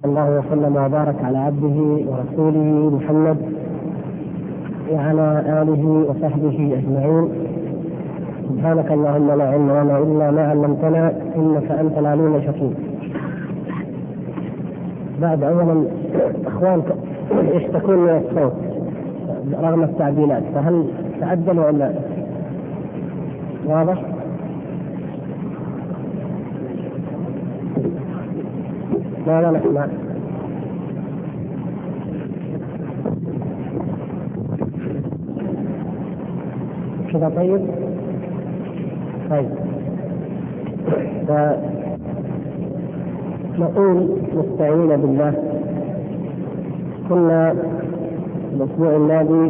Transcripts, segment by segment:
الله وسلم وبارك على عبده ورسوله محمد وعلى آله وصحبه أجمعين. سبحانك اللهم لا علم لنا إلا ما علمتنا إنك أنت العليم الحكيم. بعد أولا إخوان يشتكون من الصوت رغم التعديلات، فهل تعدلوا ولا واضح؟ لا نسمع. كذا طيب. نقول نستعين بالله. كنا الأسبوع الماضي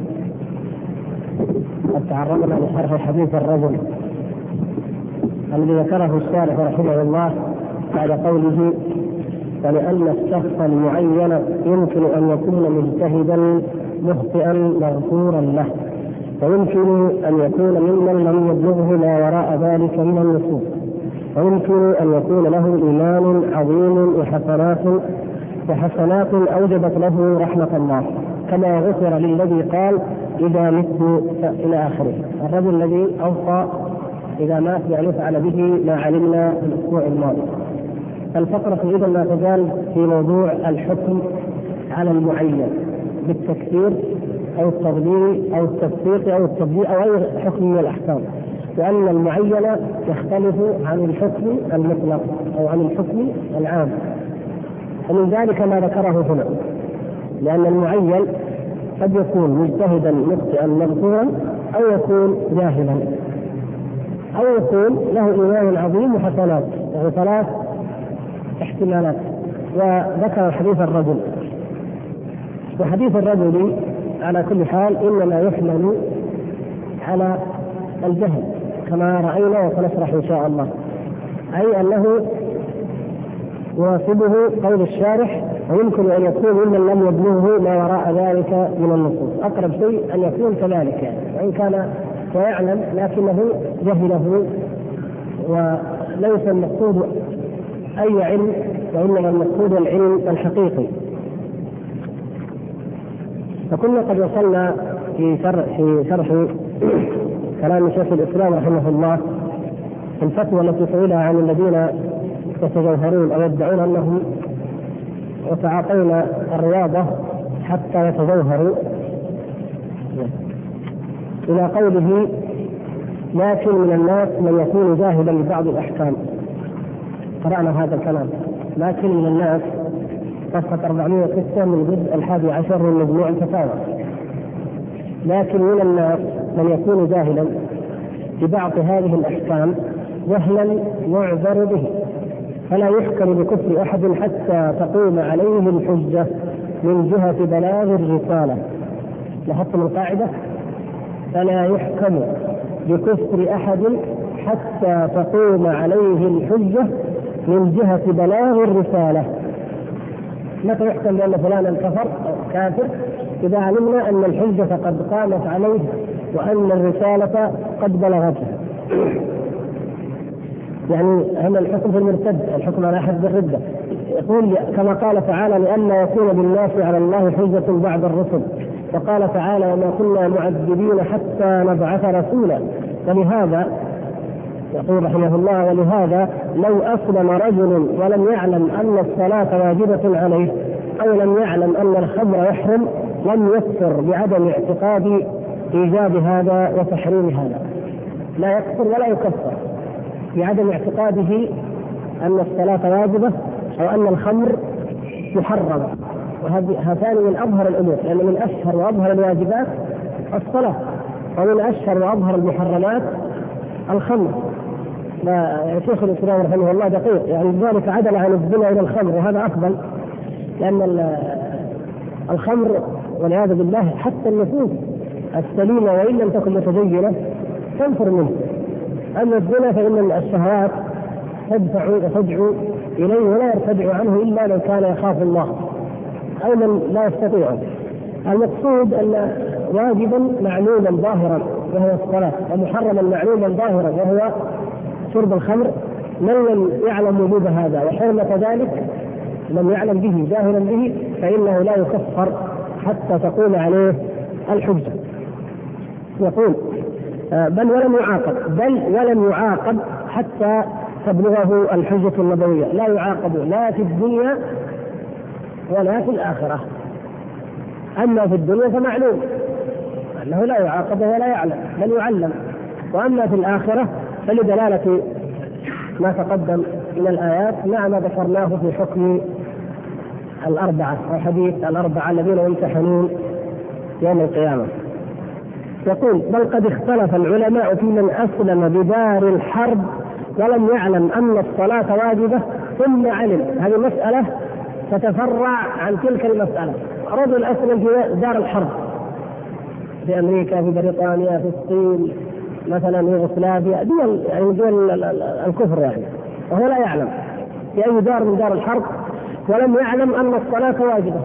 قد تعرضنا لشرح حديث الرجل الذي ذكره الشارح رحمه الله بعد قوله: فلأن الشخص المعين يمكن أن يكون مجتهدا مخطئا مغفورا له، ويمكن أن يكون ممن لم يبلغه ما وراء ذلك من النصوص، ويمكن أن يكون له إيمان عظيم وحسنات أوجبت له رحمة الله، كما غفر للذي قال إذا مت إلى آخره. الرجل الذي أوصى إذا مات يعني فعل به ما علمنا في الأسبوع الماضي. الفقرة إذا ما تزال في موضوع الحكم على المعين بالتكفير أو التضليل أو التصديق أو التبديل أو أي حكم من الأحكام، وأن المعين يختلف عن الحكم المطلق أو عن الحكم العام. ومن ذلك ما ذكره هنا، لأن المعين قد يكون مجتهدا مخطئا مغفورا، أو يكون جاهلا، أو يكون له إيمان عظيم وحسنات، وهو ثلاث احتمالات. وذكر حديث الرجل، وحديث الرجل على كل حال إنما يحمل على الجهل كما رأينا وسنشرح إن شاء الله، أي أنه يواصله قول الشارح: ويمكن أن يكون ممن لم يبلغه ما وراء ذلك من النصوص. أقرب شيء أن يكون كذلك، يعني وإن كان ويعلم لكنه جهله، وليس المقصود أي علم، وإنما المقصود العلم الحقيقي. فكنا قد وصلنا في شرح كلام شيخ الإسلام رحمه الله في الفتوى التي سئلها عن الذين يتجوهرون أو يدعون أنهم يتعاطون الرياضة حتى يتجوهروا، إلى قوله: لكن من الناس من يكون جاهلا ببعض الأحكام. قرأنا هذا الكلام: لكن من الناس، صفحة 406 من الجزء 11 من مجموع الفتاوى. لكن من الناس من يكون جاهلا ببعض هذه الأحكام جهلا يعذر به، فلا يحكم بكفر أحد حتى تقوم عليه الحجة من جهة بلاغ الرسالة. لاحظتم القاعدة: فلا يحكم بكفر أحد حتى تقوم عليه الحجة من جهة بلاغ الرسالة. متى يحكم بأن فلانا كفر أو كافر؟ إذا علمنا أن الحجة قد قامت عليه وأن الرسالة قد بلغته. يعني هذا الحكم في المرتد، الحكم على أحد بالردة. يقول كما قال تعالى: لئلا يكون بالناس على الله حجة بعد الرسل. وقال تعالى: وما كنا معذبين حتى نبعث رسولا. ولهذا يقول رحمه الله: ولهذا لو أسلم رجل ولم يعلم أن الصلاة واجبة عليه، أو لم يعلم أن الخمر يحرم، لم يكفر بعدم اعتقاد إيجاب هذا وتحريم هذا. لا يكفر ولا يكفر بعدم اعتقاده أن الصلاة واجبة أو أن الخمر محرمة. وهذان من أظهر الأمور، لأن من أشهر وأظهر الواجبات الصلاة، ومن أشهر وأظهر المحرمات الخمر. شيخ الإسلام رحمه الله دقيق، يعني ذلك عدل عن الزنا إلى الخمر، وهذا أفضل، لأن الخمر والعياذ بالله حتى النفوس السليمة وإن لم تكن متدينة تنفر منه. أما الزنا فإن الشهوات تدفع إليه ولا يرتدع عنه إلا من كان يخاف الله أو من لا يستطيع. المقصود أن واجبا معلوما ظاهرا وهو الصلاة، ومحرما معلوما ظاهرا وهو شرب الخمر، من لم يعلم وجود هذا وحرمة ذلك لم يعلم به جاهلا به فإنه لا يكفر حتى تقوم عليه الحجة. يقول بل ولم يعاقب حتى تبلغه الحجة النبوية، لا يعاقب لا في الدنيا ولا في الآخرة. أما في الدنيا فمعلوم أنه لا يعاقب ولا يعلم بل يعلم، وأما في الآخرة فلدلالة ما تقدم من الآيات مع ما ذكرناه في حكم الأربعة أو حديث الأربعة الذين يمتحنون يوم القيامة. يقول بل قد اختلف العلماء في من أسلم بدار الحرب ولم يعلم أن الصلاة واجبة ثم علم. هذه مسألة تتفرع عن تلك المسألة. رجل أسلم في دار الحرب في أمريكا، في بريطانيا، في الصين مثلا، يوغوسلافيا، دول الكفر يعني، وهو لا يعلم في أي دار من دار الحرب ولم يعلم أن الصلاة واجبة.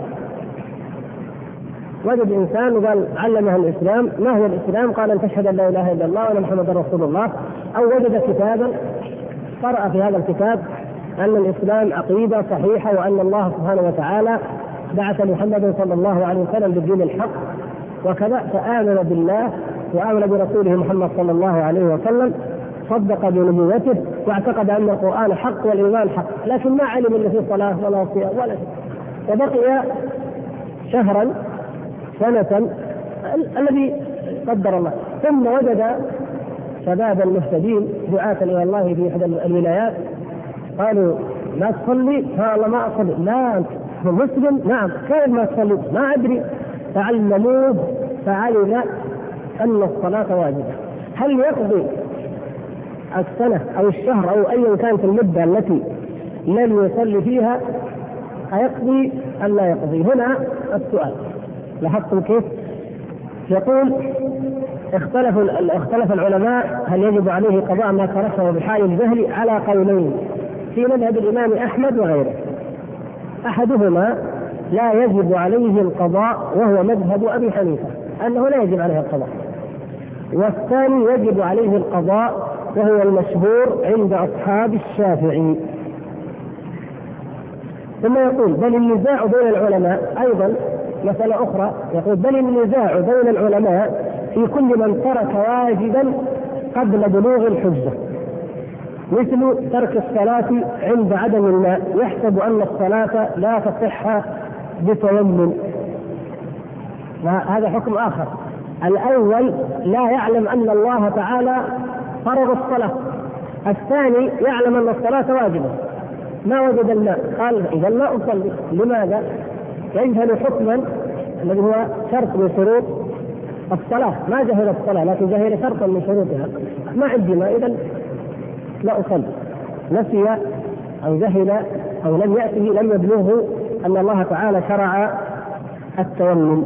وجد إنسان وقال علمه الإسلام، ما هو الإسلام؟ قال أن تشهد أن لا إله إلا الله وأن محمدا رسول الله. أو وجد كتابا قرأ في هذا الكتاب أن الإسلام عقيدة صحيحة وأن الله سبحانه وتعالى بعث محمدا صلى الله عليه وسلم بالدين الحق وكذا، فآمن بالله وآمن برسوله محمد صلى الله عليه وسلم، صدق بنبوته واعتقد أن القرآن حق والإيمان حق، لكن ما علم أن فيه صلاة ولا صيام ولا شيء، وبقي شهرا سنة الذي قدر الله. ثم وجد شبابا مهتدين دعاة إلى الله في إحدى الولايات قالوا لا تصلي؟ قال ما أصلي. لا أنت مسلم؟ نعم. كيف ما تصلي؟ ما أدري. فعلموه فعلم أن الصلاة واجبة. هل يقضي السنة أو الشهر أو أيا كانت المدة التي لم يصلي فيها أيقضي أم لا يقضي؟ هنا السؤال. لاحظتم كيف؟ يقول اختلف العلماء هل يجب عليه قضاء ما تركه بحال الجهل على قولين في مذهب الإمام أحمد وغيره. أحدهما لا يجب عليه القضاء وهو مذهب أبي حنيفة أنه لا يجب عليه القضاء، والثاني يجب عليه القضاء وهو المشهور عند أصحاب الشافعي. ثم يقول بل النزاع بين العلماء أيضا مسألة أخرى. يقول بل النزاع بين العلماء في كل من ترك واجبا قبل بلوغ الحجة، مثل ترك الصلاة عند عدم الماء يحسب أن الصلاة لا تصح بتيمم، هذا حكم آخر. الأول لا يعلم أن الله تعالى فرض الصلاة، الثاني يعلم أن الصلاة واجبة ما وجد الماء قال إذا لا أصلي. لماذا؟ يجهل حكما الذي هو شرط من شروط الصلاة، ما جهل الصلاة لكن جهل شرطا من شروطها، ما عندي ماء إذا لا أصلي. نسي أو جهل أو لم يأته لم يبلغه أن الله تعالى شرع التيمم.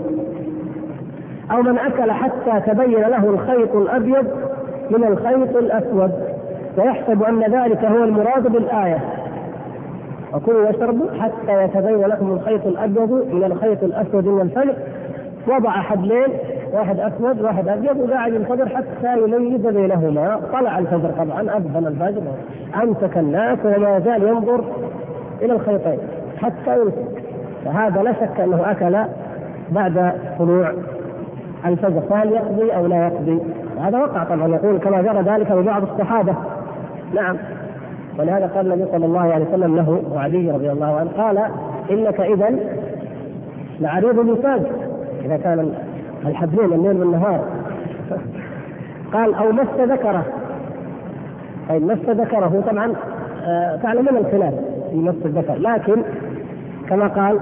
أو من أكل حتى تبين له الخيط الأبيض من الخيط الأسود ويحسب أن ذلك هو المراد بالآية وكلوا واشربوا حتى يتبين لكم الخيط الأبيض من الخيط الأسود من الفجر، وضع حبلين واحد أسود واحد أبيض وقاعد ينتظر حتى يميز بينهما. طلع الفجر طبعا أذن الفجر أمسك الناس وما زال ينظر إلى الخيطين حتى يمسك، فهذا لا شك أنه أكل بعد طلوع الفجر، فهل يقضي أو لا يقضي؟ هذا وقع طبعا، يقول كما جرى ذلك ببعض الصحابة. نعم، ولهذا قال النبي صلى الله عليه وسلم له وعلي رضي الله عنه قال إنك إذا لعريض مثال إذا كان الحبلين الليل والنهار. قال أو مس ذكره، أي مس ذكره طبعا تعلمون الخلاف في مس الذكر، لكن كما قال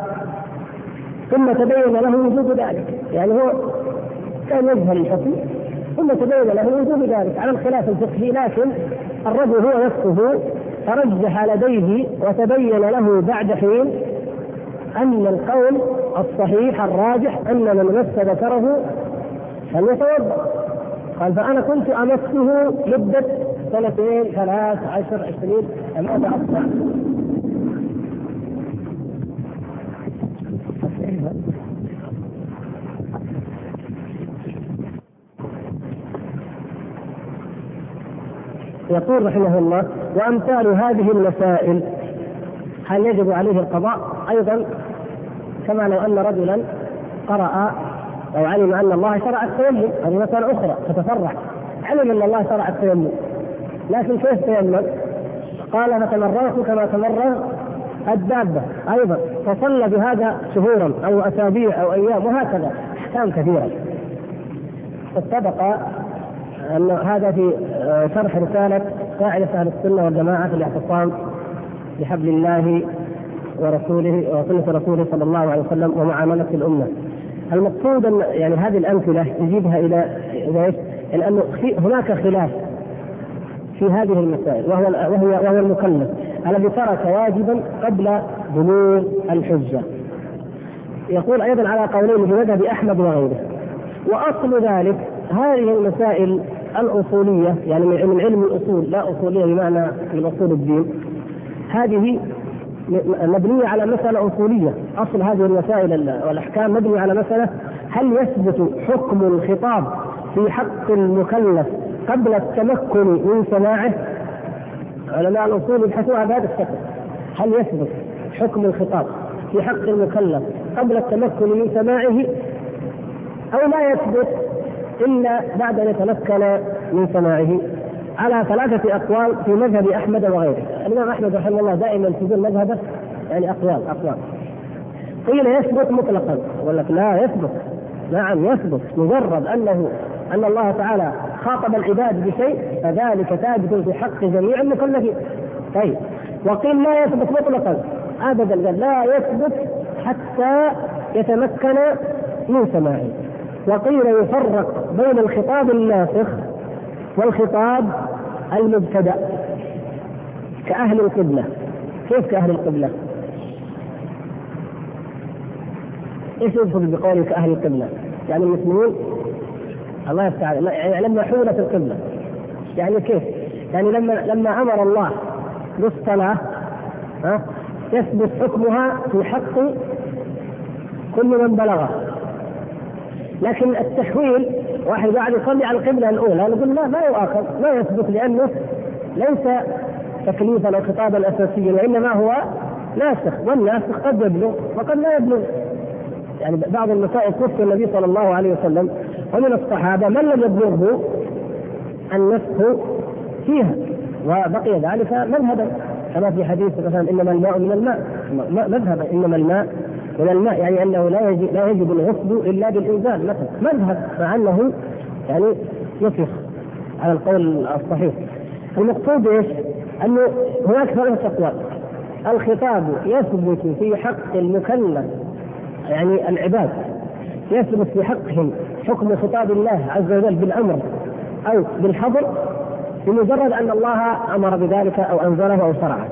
ثم تبين له وجوب ذلك، يعني هو كان يجهل الحكم ثم تبين له وجوب ذلك على الخلاف الفقهي، لكن الرجل هو نفسه ترجح لديه وتبين له بعد حين أن القول الصحيح الراجح أن من مس ذكره فليتوضأ. قال فأنا كنت أمسه مدة 2 3 10 20 ماذا أصبح؟ يقول رحمه الله وأمثال هذه المسائل هل يجب عليه القضاء؟ أيضا كما لو أن رجلا قرأ أو علم أن الله شرع التيمم، هذه مسألة أخرى تتفرع، علم أن الله شرع التيمم لكن كيف تيمم؟ قال فتمرغت كما تمرغ الدابة أيضا، فصلى بهذا شهورا أو أسابيع أو أيام، وهكذا أحكام كثيرة. اتفق أن هذا في شرح رسالة قاعدة أهل السنة والجماعة في الاعتصام بحبل الله ورسوله وسنة رسوله صلى الله عليه وسلم ومعاملة الأمة. المقصود أن يعني هذه الأمثلة يجيبها إلى أنه هناك خلاف في هذه المسائل، وهو المكلف الذي ترك واجبا قبل بلوغ الحجة. يقول أيضا على قولين في مذهب أحمد وغيره. وأصل ذلك هذه المسائل الأصولية، يعني من علم الأصول، لا أصولية بمعنى من أصول الدين، هذه مبنية على مسألة أصولية. أصل هذه المسائل والأحكام مبنية على مسألة: هل يثبت حكم الخطاب في حق المكلف قبل التمكن من سماعه؟ علماء الأصول يبحثوا عن هذا الشكل: هل يثبت حكم الخطاب في حق المكلف قبل التمكن من سماعه، أو لا يثبت إلا بعد أن يتمكن من سماعه؟ على ثلاثة أقوال في مذهب أحمد وغيره. الإمام أحمد رحمه الله دائما يلتزم مذهبه، يعني أقوال. قيل يثبت مطلقا، ولك لا يثبت. نعم يثبت، مجرد أن الله تعالى خاطب العباد بشيء فذلك ثابت في حق جميع المكلفين. طيب، وقيل لا يثبت مطلقا أبدا، لا يثبت حتى يتمكن من سماعه. وقيل يفرق بين الخطاب الناسخ والخطاب المبتدأ كأهل القبلة. كيف كأهل القبلة؟ ايش يقصد بقوله كأهل القبلة؟ يعني المسلمين الله يفتح عليه، يعني لما حولت القبلة، يعني كيف؟ يعني لما أمر الله بالصلاة يثبت حكمها في حق كل من بلغه. لكن التحويل، واحد قاعد يصلي على القبلة الأولى، نقول لا، ما يؤاخذ، ما يثبت، لأنه ليس تكليفا أو خطابا أساسيا، وإنما هو ناسخ، والناسخ قد يبلغ وقد لا يبلغ. يعني بعض المسائل توفي النبي صلى الله عليه وسلم، ومن الصحابة من لم يبلغه النسخ فيها، وبقي ذلك مذهبا، كما في حديث مثلا إنما الماء من الماء، مذهبا إنما الماء من الماء، يعني أنه لا يجب الغسل إلا بالإنزال مثلا، مذهب، مع أنه يعني يصح على القول الصحيح. المقصود إيش؟ أنه هناك ثلاثة أقوال: الخطاب يثبت في حق المكلف، يعني العباد يثبت في حقهم حكم خطاب الله عز وجل بالأمر أو بالحظر بمجرد أن الله أمر بذلك أو أنزله أو شرعه،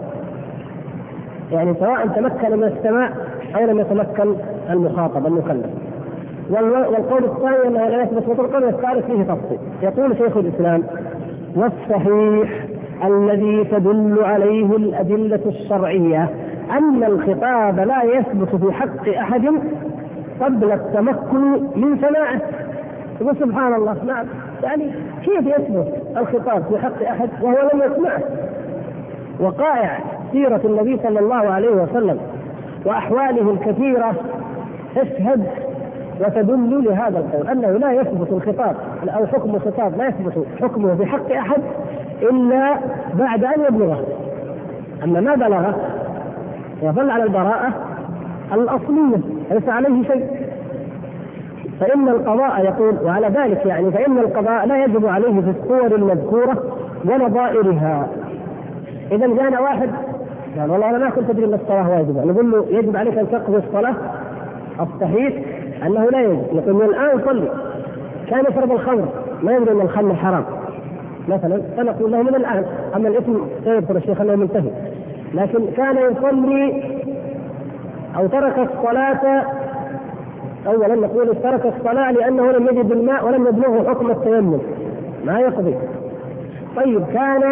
يعني سواء تمكن من السماع أو لم يتمكن المخاطب المكلف. والقول الثاني أنه لا يثبت مطلقا، والثالث فيه تفصيل. يقول شيخ الإسلام: والصحيح الذي تدل عليه الأدلة الشرعية أن الخطاب لا يثبت في حق أحد قبل التمكن من سماعه. يقول سبحان الله، نعم، يعني كيف يثبت الخطاب في حق أحد وهو لم يسمعه؟ وقائع سيرة النبي صلى الله عليه وسلم وأحواله الكثيرة تشهد وتدل لهذا القول، أنه لا يثبت الخطاب أو حكم الخطاب لا يثبت حكمه في حق أحد إلا بعد أن يبلغه. أما ما بلغه يظل على البراءة الأصلية، ليس عليه شيء. فإن القضاء، يقول وعلى ذلك يعني فإن القضاء لا يجب عليه في الصور المذكورة ونظائرها. إذا جاءنا واحد قال والله أنا ما كنت أدري أن الصلاة واجبة، نقول له يجب عليك أن تقضي الصلاة. الصحيح أنه لا يجب. نقول له الآن صلي، كان يشرب الخمر ما يدري أن الخمر حرام مثلا، فنقول له من الآن، أما الاسم سيذكر الشيخ أنه منتهي، لكن كان يصلي أو ترك الصلاة، أولا نقول ترك الصلاة لأنه لم يجد الماء ولم يبلغه حكم التيمم، ما يقضي. طيب كان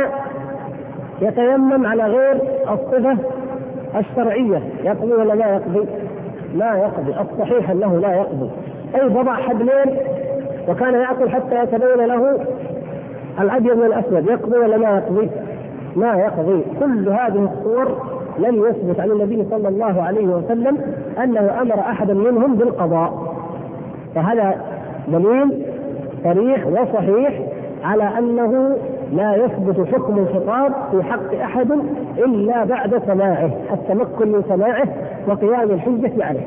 يتيمم على غير الصفة الشرعية، يقضي ولا لا يقضي؟ لا يقضي. الصحيح أنه لا يقضي. أي وضع حبلين وكان يأكل حتى يتبين له الأبيض من الأسود، يقضي ولا ما يقضي؟ ما يقضي. كل هذه الصور لم يثبت عن النبي صلى الله عليه وسلم أنه أمر أحدا منهم بالقضاء. فهذا دليل صريح وصحيح على أنه لا يثبت حكم الخطاب في حق أحد إلا بعد سماعه، التمكن من سماعه وقيام الحجة عليه.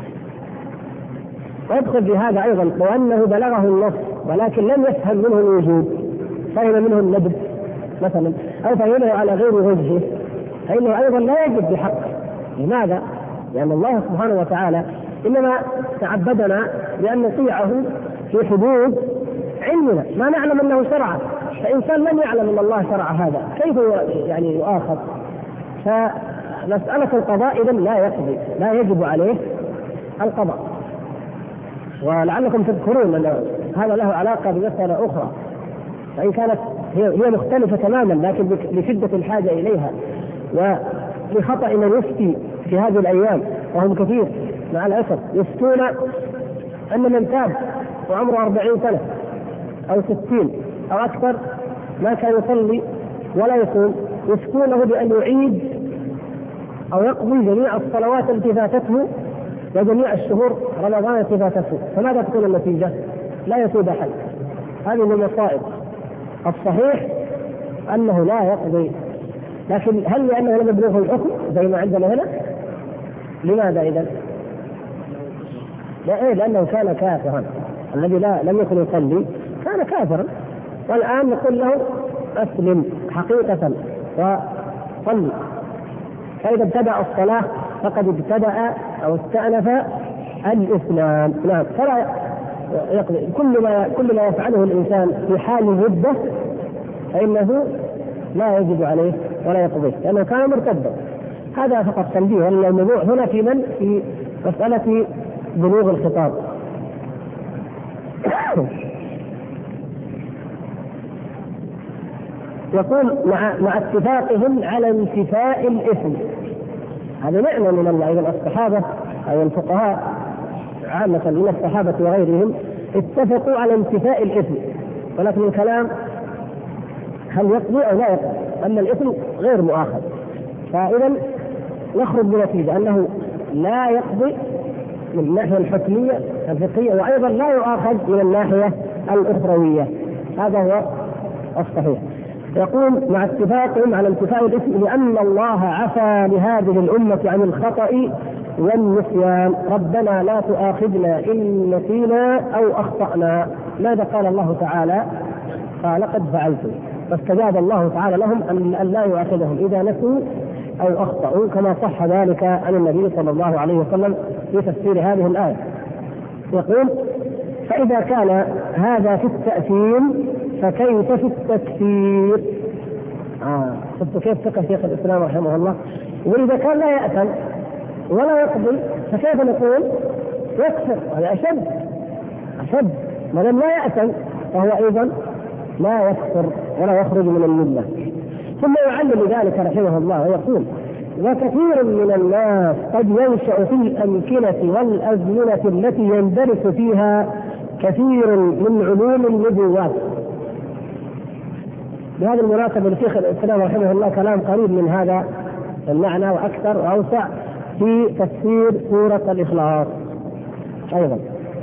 ويدخل في هذا أيضا لو أنه بلغه النص ولكن لم يفهم منه الوجوب، فهم منه الندب مثلا أو فهمه على غير وجهه، فإنه أيضا لا يجب بحقه. لماذا؟ لأن الله سبحانه وتعالى إنما تعبدنا بأن نطيعه في حدود علمنا، ما نعلم أنه شرع. فإنسان لم يعلم أن الله شرع هذا كيف يعني يؤاخذ؟ فمسألة القضاء إذن لا يقضي، لا يجب عليه القضاء. ولعلكم تذكرون أن هذا له علاقة بمسألة أخرى، فإن كانت هي مختلفة تماما لكن لشدة الحاجة إليها ولخطأ من يفتي في هذه الأيام، وهم كثير مع الأسف يفتون أن من تاب وعمره 40 سنة أو 60 أو أكثر ما كان يصلي ولا يصوم، يفتونه بأن يعيد أو يقضي جميع الصلوات التي فاتته وجميع الشهور رمضان التي فاتته. فماذا تكون النتيجة؟ لا يتوب أحد. هذه من المصائب. الصحيح أنه لا يقضي، لكن هل لأنه لم يبلغه الحكم زي ما عندنا هنا؟ لماذا إذن؟ لأنه كان كافرا، الذي لم يكن يصلي كان كافرا، والآن نقول له أسلم حقيقة وصلي. فإذا ابتدأ الصلاة فقد ابتدأ أو استأنف الإسلام. نعم، فلا يقضي. كل ما يفعله الإنسان في حال الردة فإنه لا يجب عليه ولا يقضي لأنه كان مرتدا. هذا فقط تنبيه. الموضوع هنا في مسألة بلوغ الخطاب. يقول مع اتفاقهم على انتفاء الإثم. هذا نعمة من الله. أيضا الصحابة أو الفقهاء عامة من الصحابة وغيرهم اتفقوا على انتفاء الإثم، ولكن الكلام هل يقضي أو لا يقضي، أما الإثم غير مؤاخذ. فإذا نخرج بنتيجة أنه لا يقضي من الناحية الحكمية الفقهية، وأيضا لا يؤاخذ من الناحية الأخروية. هذا هو الصحيح. يقول مع اتفاقهم على انتفاء الإثم لأن الله عفى لهذه الأمة عن الخطأ والنسيان. ربنا لا تؤاخذنا إن نسينا أو أخطأنا. ماذا قال الله تعالى؟ قال قد فعلتم. فاستجاب الله تعالى لهم أن لا يؤاخذهم إذا نسوا أو أخطأوا، كما صح ذلك عن النبي صلى الله عليه وسلم في تفسير هذه الآية. يقول فإذا كان هذا في التأثيم فكيف في التكفير؟ كيف فقه شيخ الإسلام رحمه الله. وإذا كان لا يأثم ولا يقضي فكيف نقول يكفر؟ هذا أشد. ما لم لا يأثم فهو أيضا لا يكفر ولا يخرج من الملة. ثم يعلم ذلك رحمه الله ويقول وكثير من الناس قد ينشأ في الأمكنة والأزمنة التي يندرس فيها كثير من علوم النبوات. بهذه المناسبة لشيخ الإسلام رحمه الله كلام قريب من هذا المعنى وأكثر وأوسع في تفسير سورة الإخلاص أيضا.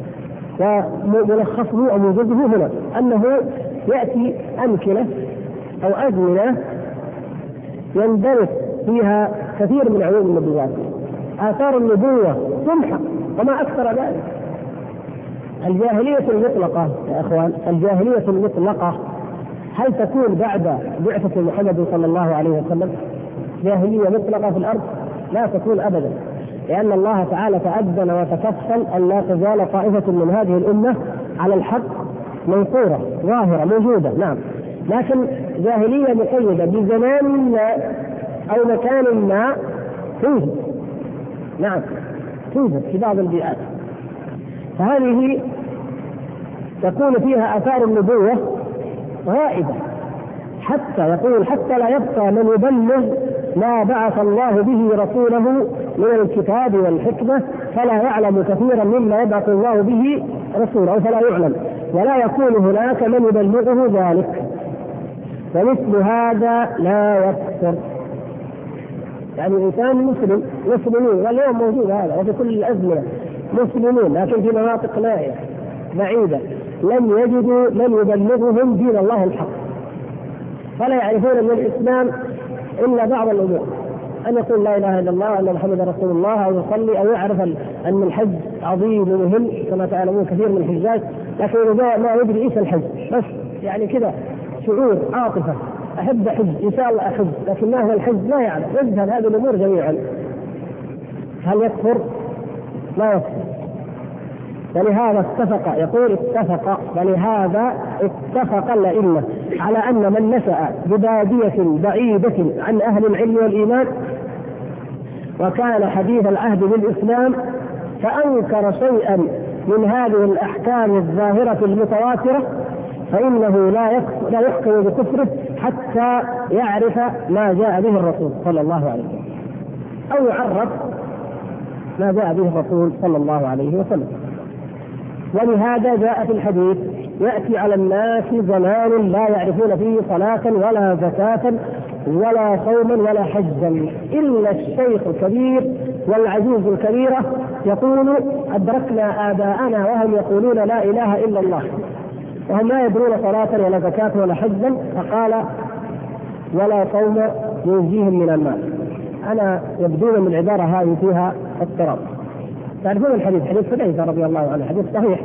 وملخصه أو موجوده هنا أنه يأتي أمكنة أو أزمنة يندرس فيها كثير من علوم النبوات، آثار النبوة تمحق وما أكثر ذلك. الجاهلية المطلقة يا أخوان، الجاهلية المطلقة هل تكون بعد بعثة محمد صلى الله عليه وسلم جاهلية مطلقة في الأرض؟ لا تكون أبدا، لأن الله تعالى تأذن وتكفل أن لا تزال طائفة من هذه الأمة على الحق منصورة ظاهرة موجودة. نعم، لكن جاهلية مقيدة بزمان ما أو مكان ما توجد. نعم توجد في بعض البيئات، فهذه تكون فيها آثار النبوة غائبة، حتى يقول حتى لا يبقى من يبلغ ما بعث الله به رسوله من الكتاب والحكمة، فلا يعلم كثيرا مما يبعث الله به رسوله فلا يعلم، ولا يكون هناك من يبلغه ذلك، ومثل هذا لا يكثر. يعني إنسان مسلم مسلمين، واليوم موجود هذا وفي كل الأزمنة مسلمين، لكن في مناطق نائية بعيدة لم يجدوا من يبلغهم دين الله الحق، فلا يعرفون من الإسلام إلا بعض الأمور، أن يقول لا إله إلا الله، أن محمد رسول الله، أو يصلي، أو يعرف أن الحج عظيم ومهم كما تعلمون كثير من الحجاج، لكن إذا ما يدري إيش الحج، بس يعني كذا شعور عاطفة أحب أحج إن شاء الله أحج، لكن ما هو الحج لا يعلم، يجهل هذه الأمور جميعا. هل يكفر؟ لا يكفر. ولهذا اتفق، يقول اتفق، ولهذا اتفق الأئمة على أن من نشأ ببادية بعيدة عن أهل العلم والإيمان وكان حديث العهد بالإسلام فأنكر شيئا من هذه الأحكام الظاهرة المتواترة فإنه لا يحكم بكفره حتى يعرف ما جاء به الرسول صلى الله عليه وسلم، أو يعرف ما جاء به الرسول صلى الله عليه وسلم. ولهذا جاء في الحديث يأتي على الناس زمان لا يعرفون فيه صلاة ولا زكاة ولا صوما ولا حجا إلا الشيخ الكبير والعجوز الكبيرة يقول أدركنا آباءنا وهم يقولون لا إله إلا الله وهم لا يدرون صلاة ولا زكاة ولا حجا، فقال ولا صوم ينجيهم من النار. أنا يبدون من العبارة هذه فيها اضطراب. تعرفون الحديث حديث حذيفة رضي الله عنه، حديث صحيح،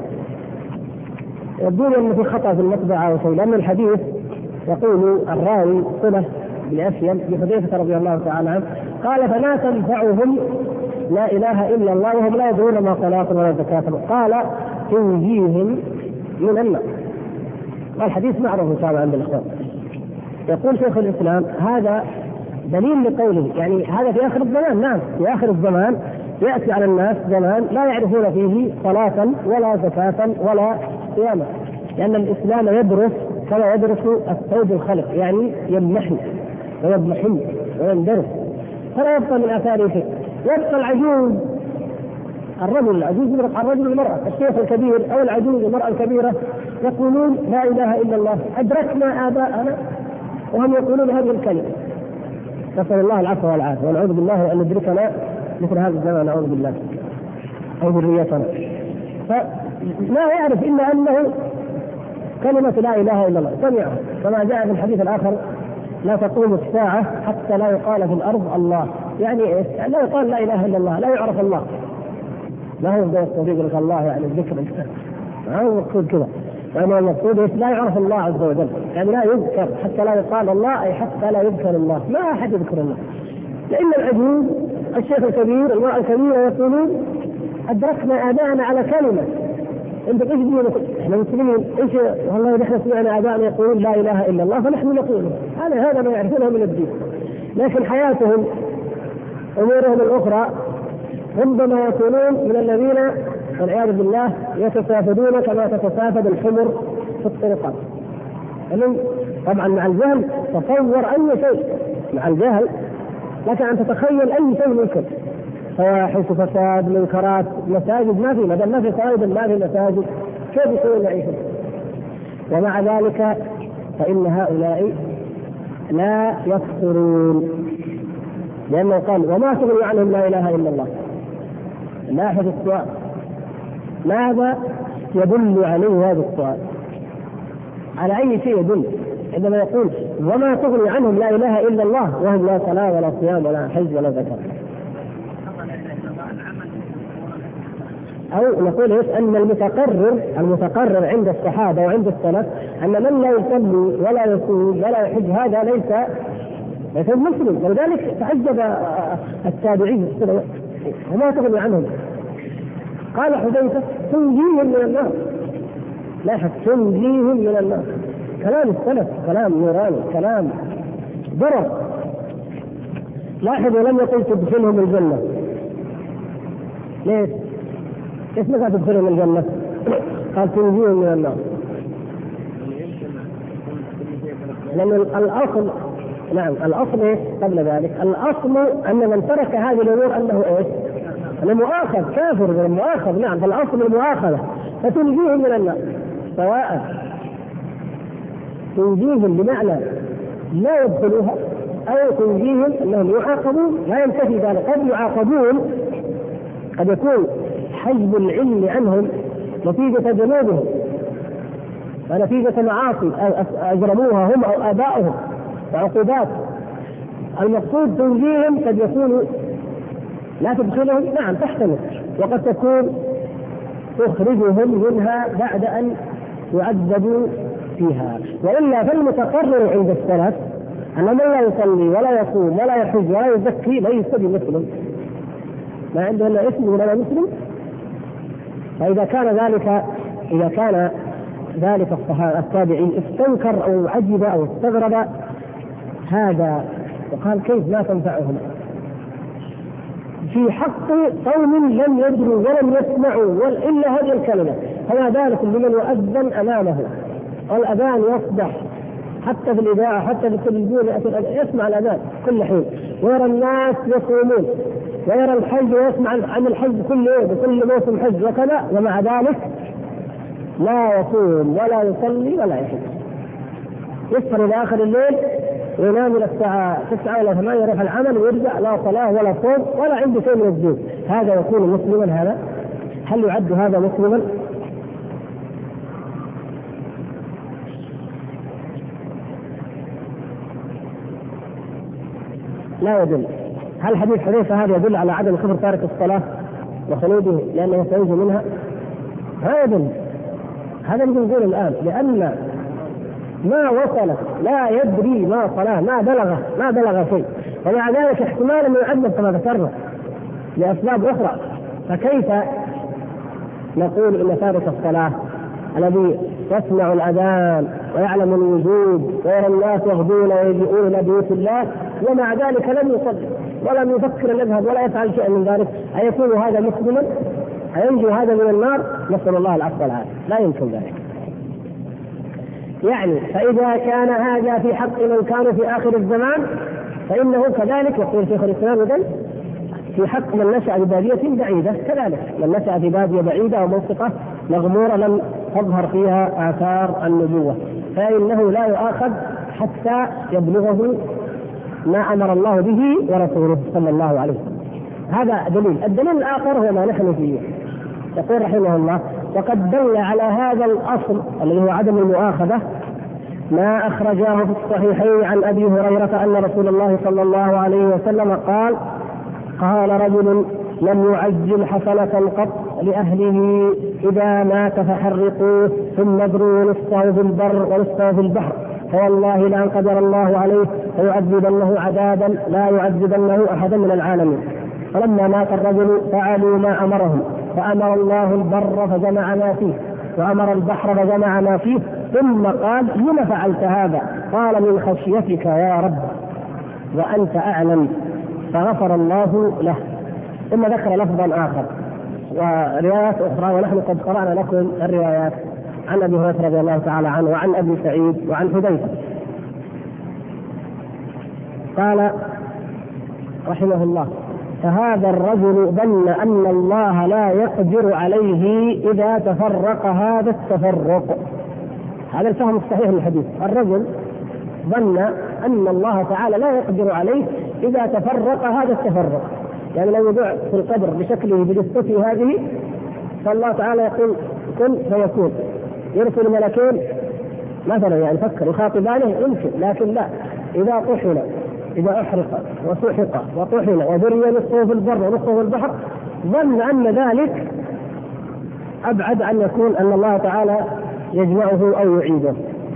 يبدون أنه في خطأ في المطبعة أو شيء، لأن الحديث يقول الراوي صلة بالأسيم بحذيفة رضي الله تعالى عنه قال فما تنفعهم لا إله إلا الله وهم لا يدرون ما صلاة ولا زكاة، قال تنجيهم من النار. والحديث معروف إن شاء الله عند الإخوان. يقول شيخ الإسلام هذا دليل لقوله، يعني هذا في آخر الزمان، نعم في آخر الزمان يأتي على الناس زمان لا يعرفون فيه صلاة ولا زكاة ولا صيامة، لأن الإسلام يدرس كما يدرس الثوب الخلق، يعني يمنحن ويضمحن ويندرس، فلا يبقى من آثاره شيء. يبقى العجوز الرجل، العجوز يدرك عن الرجل والمرأة، الشيخ الكبير أو العجوز المرأة الكبيرة يقولون لا إله إلا الله، أدركنا آباءنا وهم يقولون هذه الكلمة. نسأل الله العفو والعافية ونعوذ بالله أن ندركنا مثل هذا الزمان، نعوذ بالله، أو ذريتنا. فلا يعرف إلا أنه كلمة لا إله إلا الله سمعها، كما جاء في الحديث الآخر لا تقوم الساعة حتى لا يقال في الأرض الله، يعني إيه؟ يعني لا يقال لا إله إلا الله، لا يعرف الله، لا هو ده يقول لك الله يعني الذكر، ما هو مقصود كذا، يعني المقصود لا يعرف الله عز وجل، يعني لا يذكر حتى لا يقال الله، أي حتى لا يذكر الله، ما أحد يذكر الله. لأن العجوز الشيخ الكبير المرأة الكبيرة يقولون أدركنا آباءنا على كلمة. أنت إيش بيقول؟ إحنا مسلمين، إيش والله نحن سمعنا آباءنا يقولون لا إله إلا الله فنحن نقول هذا ما يعرفونه من الدين، لكن حياتهم أمورهم الأخرى ربما يكونون من الذين والعياذ بالله يتسافدون كما تتسافد الحمر في الطرقات. طبعا مع الجهل تصور أي شيء، مع الجهل لكن أن تتخيل أي شيء ممكن، فواحش فساد منكرات، مساجد ما في، ما في صائد، ما في مساجد، كيف يكون يعيشون؟ ومع ذلك فإن هؤلاء لا يكفرون، لأنه قال وما تغني عنهم لا إله إلا الله. لاحظ السؤال، ماذا يدل عليه هذا السؤال؟ على أي شيء يدل؟ عندما يقول وما تغني عنهم لا إله إلا الله وهم لا صلاة ولا صيام ولا حج ولا زكاة، أو نقول أن المتقرر عند الصحابة وعند السلف أن من لا يصلي ولا يصوم ولا يحج هذا ليس مسلم، ولذلك تعجب التابعين وما تغني عنهم. قال حذيفة تنجيهم من النار، لاحظ تنجيهم من النار، كلام السلف كلام نوراني، كلام ضرب. لاحظ ولم يقل تدخلهم الجنة، ليش؟ كيف ما تدخلهم الجنة؟ قال تنجيهم من النار، لأن الأصل، نعم الأصل إيه قبل ذلك؟ الأصل أن من ترك هذه الأمور أنه إيه؟ أنه مؤاخذ، كافر مؤاخذ، نعم فالأصل المؤاخذة، فتنجيهم من النار سواء تنجيهم بمعنى لا يدخلوها أو تنجيهم أنهم يعاقبون. لا ينتفي ذلك، قد يعاقبون، قد يكون حجب العلم عنهم نتيجة ذنوبهم ونتيجة معاصي أجرموها هم أو آباؤهم وعقوبات. المقصود تنجيهم قد يكون لا تدخلهم، نعم تحتمل، وقد تكون تخرجهم منها بعد أن يعذبوا فيها. وإلا فالمتقرر عند السلف أن من لا يصلي ولا يصوم ولا يحج ولا يزكي لا يسمى مسلم، ما عنده إلا اسم ولا مسلم. فإذا كان ذلك التابعين استنكر أو عجب أو استغرب هذا وقال كيف لا تنفعهم في حق قوم لم يدروا ولم يسمعوا إلا هذه الكلمة، فما بالك بمن يؤذن أمامه والأذان يصدح حتى في الإذاعة حتى في التلفزيون يسمع الأذان كل حين، ويرى الناس يصومون ويرى الحج ويسمع عن الحج كل يوم بكل موسم حج وكذا، ومع ذلك لا يصوم ولا يصلي ولا يحج، يسهر إلى آخر الليل وينام إلى الساعة 9 ولا 8 يروح العمل ويرجع، لا صلاة ولا صوم ولا عنده شيء من الدين. هذا يكون مسلما؟ هذا هل يعد هذا مسلما؟ لا يدل. هل حديث حذيفة هذا يدل على عدم كفر تارك الصلاة وخلوده لأنه سينجو منها؟ لا يدل. هذا اللي نقول الآن، لأن ما وصلت لا يدري ما صلاة ما بلغ شيء، ومع ذلك احتمال أن يعذب كما ذكرنا لأسباب أخرى. فكيف نقول إن تارك الصلاة الذي يسمع الأذان ويعلم الوجود ويرى الناس يغدون ويجيئون إلى بيوت الله ومع ذلك لم يصلي ولم يفكر أن يذهب ولا يفعل شيئا من ذلك، أيكون هذا مسلما؟ أينجو هذا من النار؟ نسأل الله العفو والعافية. لا يمكن ذلك. يعني فإذا كان هذا في حق من كانوا في آخر الزمان فإنه كذلك يقول شيخ الإسلام إذن في حق من نشأ ببادية بعيدة، كذلك من نشأ في بادية بعيدة ومنطقة مغمورة لم تظهر فيها آثار النبوة فإنه لا يؤاخذ حتى يبلغه ما أمر الله به ورسوله صلى الله عليه وسلم. هذا دليل. الدليل الآخر هو ما نحن فيه. يقول رحمه الله: وقد دل على هذا الأصل الذي هو عدم المؤاخذة ما أخرجاه في الصحيحين عن أبي هريرة أن رسول الله صلى الله عليه وسلم قال رجل لم يعجل حسنة قط لأهله إذا مات فحرقوه ثم ادروا نصفه في البر ونصفه في البحر فوالله لأن قدر الله عليه فيعذبنه عذابا لا يعذبنه أحدا من العالمين. فلما مات الرجل فعلوا ما أمرهم، فأمر الله البر فجمع ما فيه وأمر البحر فجمع ما فيه، ثم قال: لم فعلت هذا؟ قال: من خشيتك يا رب وأنت أعلم، فغفر الله له. ثم ذكر لفظا آخر وروايات أخرى، ونحن قد قرأنا لكم الروايات عن أبي هريرة رضي الله تعالى عنه وعن أبي سعيد وعن حذيفة. قال رحمه الله: فهذا الرجل ظن أن الله لا يقدر عليه إذا تفرق هذا التفرق. هذا الفهم الصحيح للحديث. الرجل ظن أن الله تعالى لا يقدر عليه إذا تفرق هذا التفرق، يعني لو يضع في القبر بشكله بجثته هذه فالله تعالى يقول كن فيكون، يرسل ملكين مثلا يعني فكر يخاطبانه يمكن، لكن لا، إذا طحن إذا أحرق وسحق وطحن وذري نصفه في البر ونصفه في البحر ظن أن ذلك أبعد أن يكون أن الله تعالى يجمعه أو يعيده،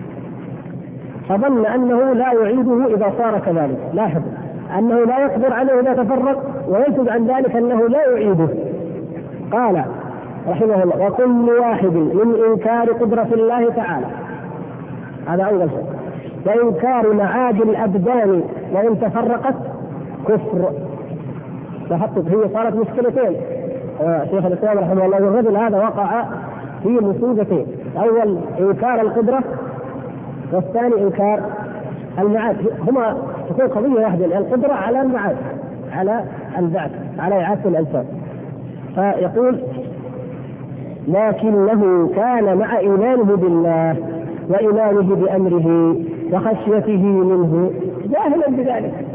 فظن أنه لا يعيده إذا صار كذلك. لاحظ أنه لا يقدر عليه إذا تفرق، وينتج عن ذلك أنه لا يعيده. قال رحمه الله: وكل واحد من إنكار قدرة الله تعالى، هذا أول شيء، وإنكار معاد الأبدان وإن تفرقت كفر. تحقق هي صارت مشكلتين. شيخ الإسلام رحمه الله الرجل هذا وقع في مصيبتين: أول إنكار القدرة، والثاني إنكار المعاد. هما تكون قضية واحدة، القدرة على المعاد، على البعث، على إعادة الأنساب. فيقول: لكنه كان مع إيمانه بالله وإيمانه بأمره وخشيته منه جاهلا بذلك،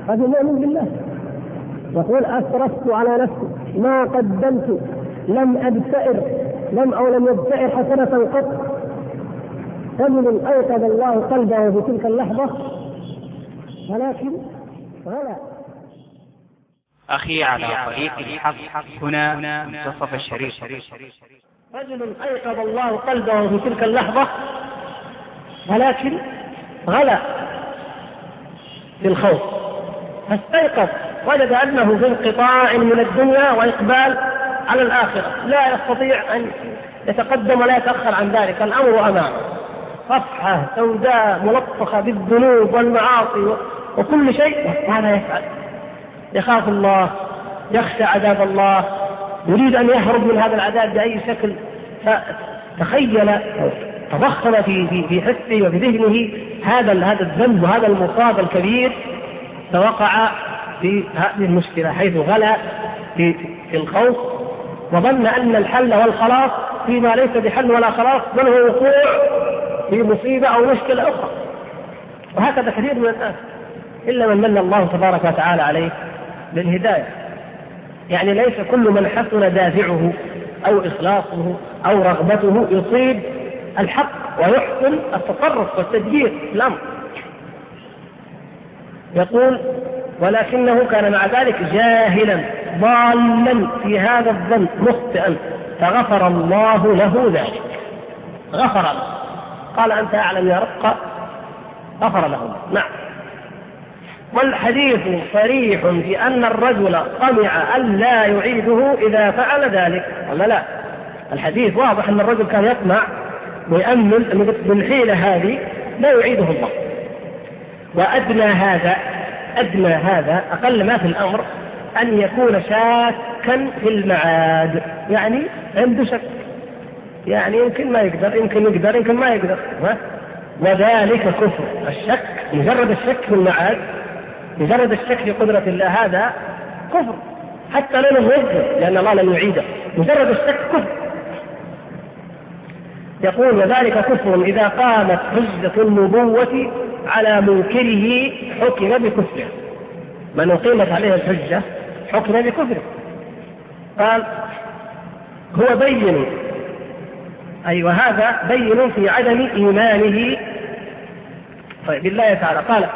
هذا مؤمن بالله. يقول أسرفت على نفسي ما قدمت، لم يبتئر حسنة قط. رجل أيقظ الله قلبه في تلك اللحظة ولكن غلا. أخي على طريق الحق هنا منتصف الشريط. رجل أيقظ الله قلبه في تلك اللحظة ولكن غلا في الخوف، فاستيقظ وجد أنه في انقطاع من الدنيا وإقبال على الآخرة، لا يستطيع أن يتقدم ولا يتأخر عن ذلك، الأمر أمامه صفحة سوداء ملطخة بالذنوب والمعاصي وكل شيء، ماذا يفعل؟ يخاف الله، يخشى عذاب الله، يريد أن يهرب من هذا العذاب بأي شكل، فتخيل تضخم في حسه وفي ذهنه هذا الذنب وهذا المصاب الكبير، فوقع في هذه المشكلة حيث غلا في الخوف، وظن أن الحل والخلاص فيما ليس بحل ولا خلاص، بل هو وقوع في مصيبة أو مشكلة أخرى. وهكذا كثير من الناس، إلا من من الله تبارك وتعالى عليه بالهداية. يعني ليس كل من حسن دافعه أو إخلاصه أو رغبته يصيب الحق ويحسن التصرف والتدبير في الأمر. يقول ولكنه كان مع ذلك جاهلا ضالا في هذا الظن مخطئا، فغفر الله له ذلك. غفر له، قال أنت أعلم يا رب، غفر له. نعم. والحديث صريح في أن الرجل طمع أن لا يعيده إذا فعل ذلك، ولا لا؟ الحديث واضح أن الرجل كان يطمع ويأمل أن بالحيلة هذه لا يعيده الله. وأدنى هذا أقل ما في الأمر أن يكون شاكا في المعاد، يعني عنده شك، يعني يمكن ما يقدر، يمكن ما يقدر، وذلك كفر. الشك، مجرد الشك في المعاد، مجرد الشك في قدرة الله، هذا كفر حتى لا نوجه، لأن الله لم يعيده. مجرد الشك كفر. يقول وذلك كفر إذا قامت حجة النبوة على منكره حكم بكفره. من أقيمت عليه الحجة حكم بكفره. قال هو بين، أي وهذا بين في عدم إيمانه بالله تعالى. قال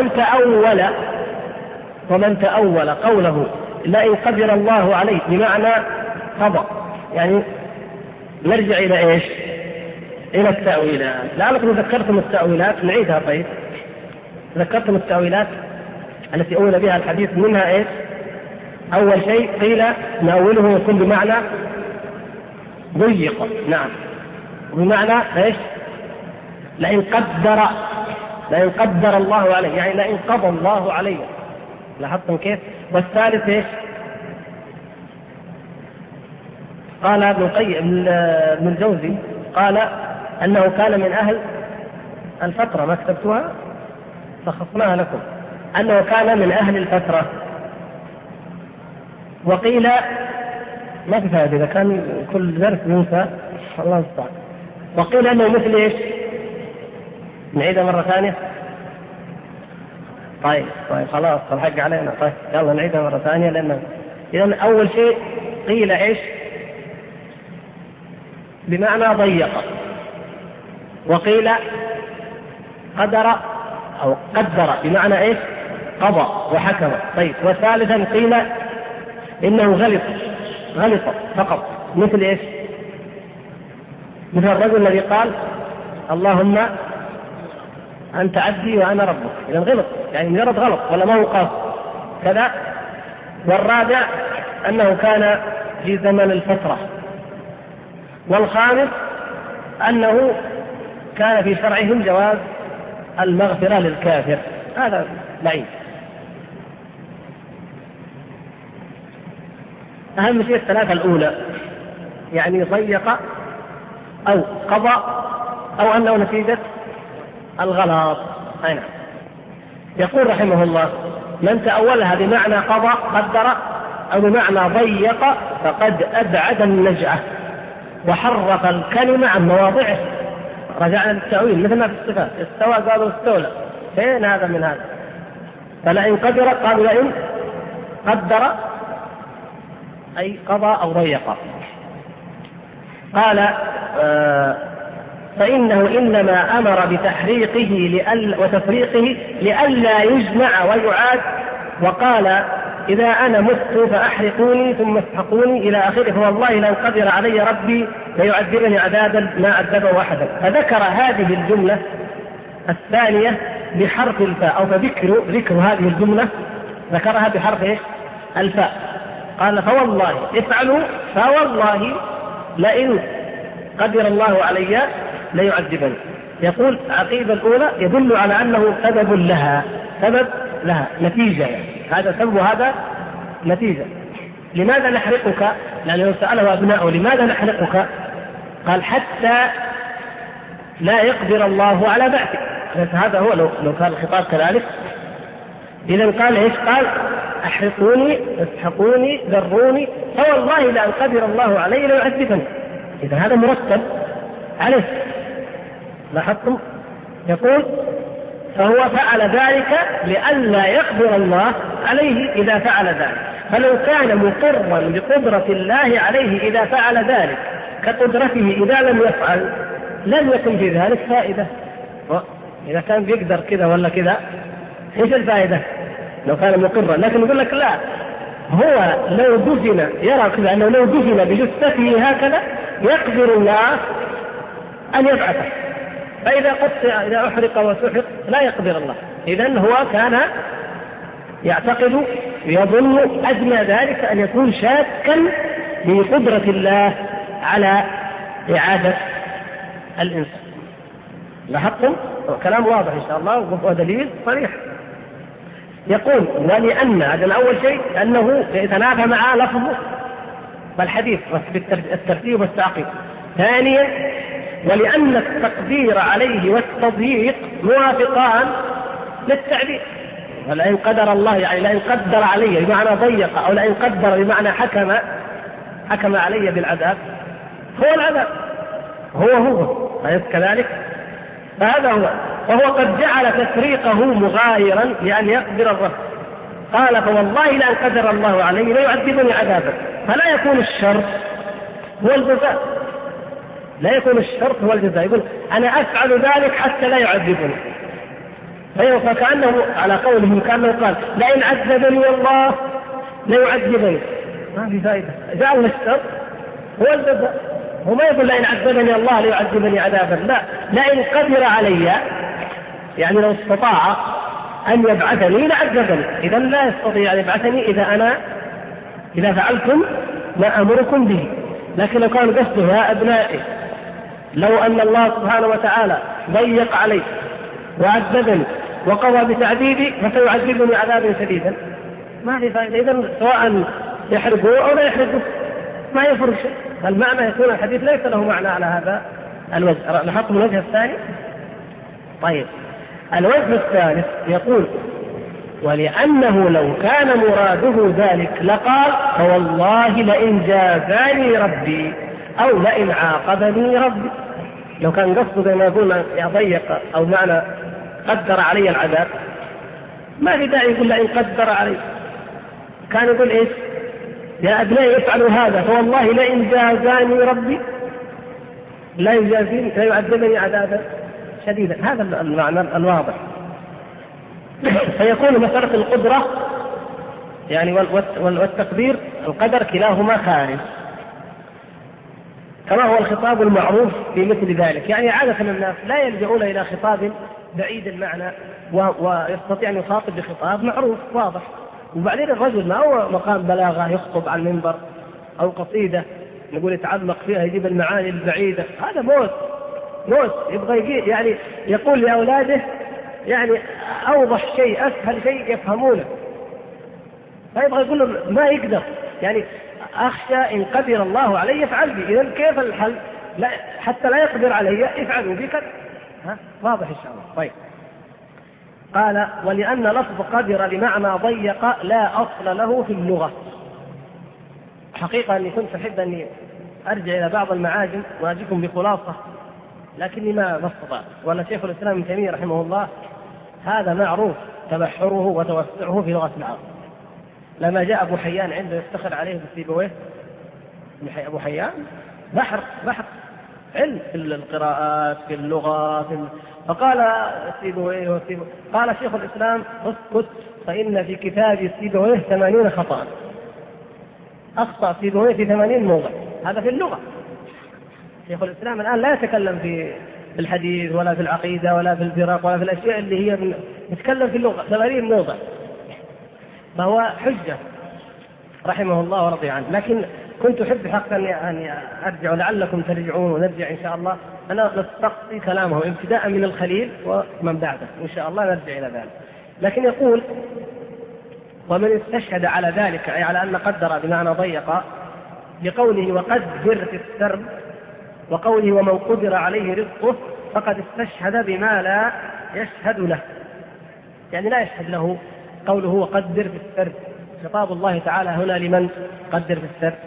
ومن تأول قوله لئن قدر الله عليه بمعنى قضى، يعني نرجع إلى إيش؟ إلى التأويلات. لعلكم ذكرتم التأويلات، نعيدها. طيب، ذكرتم التأويلات التي أول بها الحديث، منها إيش؟ أول شيء قيل نأوله يكون بمعنى ضيق، نعم، بمعنى إيش؟ لئن قدر الله عليه، يعني لئن قضى الله عليه. لاحظتم كيف؟ والثالث إيش؟ قال ابن الجوزي قال أنه كان من أهل الفترة، ما كتبتها لخصناها لكم، أنه كان من أهل الفترة. وقيل ما في فائدة إذا كان كل درس ينسى، الله يستعان. وقيل أنه مثل إيش؟ نعيدها مرة ثانية. طيب خلاص الحق علينا. طيب يلا نعيدها مرة ثانية. لأن إذن أول شيء قيل إيش؟ بمعنى ضيق. وقيل قدر أو قدر بمعنى إيش؟ قضى وحكم. طيب، وثالثا قيل إنه غلط فقط، مثل إيش؟ مثل الرجل الذي قال اللهم أنت عبدي وأنا ربك. إذن غلط، يعني مجرد غلط ولا ما هو قاصد كذا. والرابع أنه كان في زمن الفترة. والخامس أنه كان في شرعهم جواز المغفرة للكافر. هذا بعيد. أهم شيء الثلاثة الأولى، يعني ضيق أو قضى أو أنه نتيجة الغلط. هنا يقول رحمه الله من تأولها بمعنى قضى قدر أو بمعنى ضيق فقد أبعد النجعة وحرف الكلمة عن مواضعه. رجعنا للتأويل مثل ما في الصفات، استوى قالوا استولى، فين هذا من هذا؟ فلئن قدر قالوا لئن قدر أي قضى أو ضيق. قال فإنه إنما أمر بتحريقه وتفريقه لئلا يجمع ويعاد، وقال إذا أنا مت فأحرقوني ثم اسحقوني إلى آخره، فوالله لو قدر علي ربي ليعذبني عذابا ما عذبه أحدا. فذكر هذه الجملة الثانية بحرف الفاء، أو فذكر هذه الجملة ذكرها بحرف الفاء. قال فوالله افعلوا، فوالله لئن قدر الله علي ليعذبني. يقول عقيدة الأولى يدل على أنه سبب لها نتيجة، يعني هذا سبب وهذا نتيجة. لماذا نحرقك؟ لأنه سأله أبناؤه لماذا نحرقك؟ قال حتى لا يقدر الله على بعثك. هذا هو لو كان الخطاب كذلك. إذا قال إيش؟ قال أحرقوني اسحقوني ذروني فوالله لأن قدر الله علي ليعذبني. إذا هذا مرتب عليه. لاحظتم؟ يقول فهو فعل ذلك لئلا يقدر الله عليه إذا فعل ذلك. فلو كان مقرا بقدرة الله عليه إذا فعل ذلك كقدرته إذا لم يفعل لم يكن في ذلك فائدة. إذا كان بيقدر كذا ولا كذا إيش الفائدة لو كان مقرا؟ لكن يقول لك لا، هو لو دفن يرى كذا أنه لو دفن بجثته هكذا يقدر الله أن يبعثه، فإذا قطع إذا أحرق وسحق لا يقدر الله. إذن هو كان يعتقد يظن أدنى ذلك أن يكون شاكا بقدرة الله على إعادة الإنسان. لاحظتم؟ كلام واضح إن شاء الله ودليل صريح. يقول ولأن هذا أول شيء أنه يتنافى مع لفظه والحديث بالترتيب والتعقيب. ثانيا ولأن التقدير عليه والتضييق موافقان للتعبير. ولئن قدر الله يعني لئن قدر علي بمعنى ضيق، أو لئن قدر بمعنى حكم علي بالعذاب هو العذاب هو كذلك. فهذا هو، وهو قد جعل تفريقه مغايرا لأن يقدر الرب. قال فوالله لأن قدر الله علي ليعذبني عذابا، فلا يكون الشرط هو الجزاء، لا يكون الشرط هو الجزاء. يقول أنا أفعل ذلك حتى لا يعذبني، فكأنه على قولهم كأنه قال لئن عذبني الله ليعذبني، ما في فائدة. جعلنا الشرط هو الجزاء، هو ما يقول لئن عذبني الله ليعذبني عذابا، لا، لئن قدر علي يعني لو استطاع أن يبعثني لعذبني. إذا لا يستطيع أن يبعثني إذا فعلتم ما أمركم به. لكن لو كان قصده يا أبنائي لو أن الله سبحانه وتعالى ضيق علي وعذبني وقضى بتعذيبي فسيعذبني عذابا شديدا، ما في فائدة. إذا سواء يحرقه أو لا يحرقه ما يفرق شيء. المعنى يكون الحديث ليس له معنى على هذا الوجه. لاحظتم الوجه الثاني؟ طيب الوجه الثالث يقول ولأنه لو كان مراده ذلك لقال فوالله لئن جازاني ربي أو لئن عاقبني ربي. لو كان قصده زي ما يقول يضيق أو معنى قدر علي العذاب ما في داعي يقول لئن قدر علي، كان يقول إيش؟ يا أبنائي افعلوا هذا فوالله لئن جازاني ربي لا يجازيني لا يعذبني عذابا شديدا. هذا المعنى الواضح. فيكون مسألة القدرة يعني والتقدير القدر كلاهما خارج، كما هو الخطاب المعروف في مثل ذلك. يعني عادة الناس لا يلجؤون إلى خطاب بعيد المعنى ويستطيع أن يخاطب بخطاب معروف واضح. وبعدين الرجل ما هو مقام بلاغة يخطب على المنبر أو قصيدة نقول يتعمق فيها يجيب المعاني البعيدة، هذا موت يبغى يجي يعني يقول لأولاده يعني أوضح شيء أسهل شيء يفهمونه، فيبغى يقول له ما يقدر يعني أخشى إن قدر الله علي يفعل بي. إذن كيف الحل؟ لا حتى لا يقدر علي يفعلوا بي كذا. واضح إن شاء الله. طيب قال ولأن لفظ قدر لمعنى ضيق لا أصل له في اللغة. حقيقة أني كنت أحب أني أرجع إلى بعض المعاجم وأجيكم بخلاصة لكني ما استطعت. ولا شيخ الإسلام ابن تيمية رحمه الله هذا معروف تبحره وتوسعه في لغة العرب. لما جاء أبو حيان عنده يفتخر عليه بسيبويه، أبو حيان بحر علم في القراءات في اللغة فقال سيبويه قال شيخ الإسلام اسكت فإن في كتاب سيبويه 80 خطأ، أخطأ سيبويه في 80 موضع. هذا في اللغة. شيخ الإسلام الآن لا يتكلم في الحديث ولا في العقيدة ولا في الفرق ولا في الأشياء اللي هي يتكلم في اللغة 80 موضع، فهو حجة رحمه الله ورضي عنه. لكن كنت أحب حقا أن أرجع لعلكم ترجعون ونرجع إن شاء الله. أنا نستقصي كلامه ابتداء من الخليل ومن بعده إن شاء الله نرجع إلى ذلك. لكن يقول ومن استشهد على ذلك أي على أن قدر بمعنى ضيق بقوله وقدر في السرب وقوله ومن قدر عليه رزقه فقد استشهد بما لا يشهد له، يعني لا يشهد له قوله وقدر في السرب. خطاب الله تعالى هنا لمن قدر في السرب؟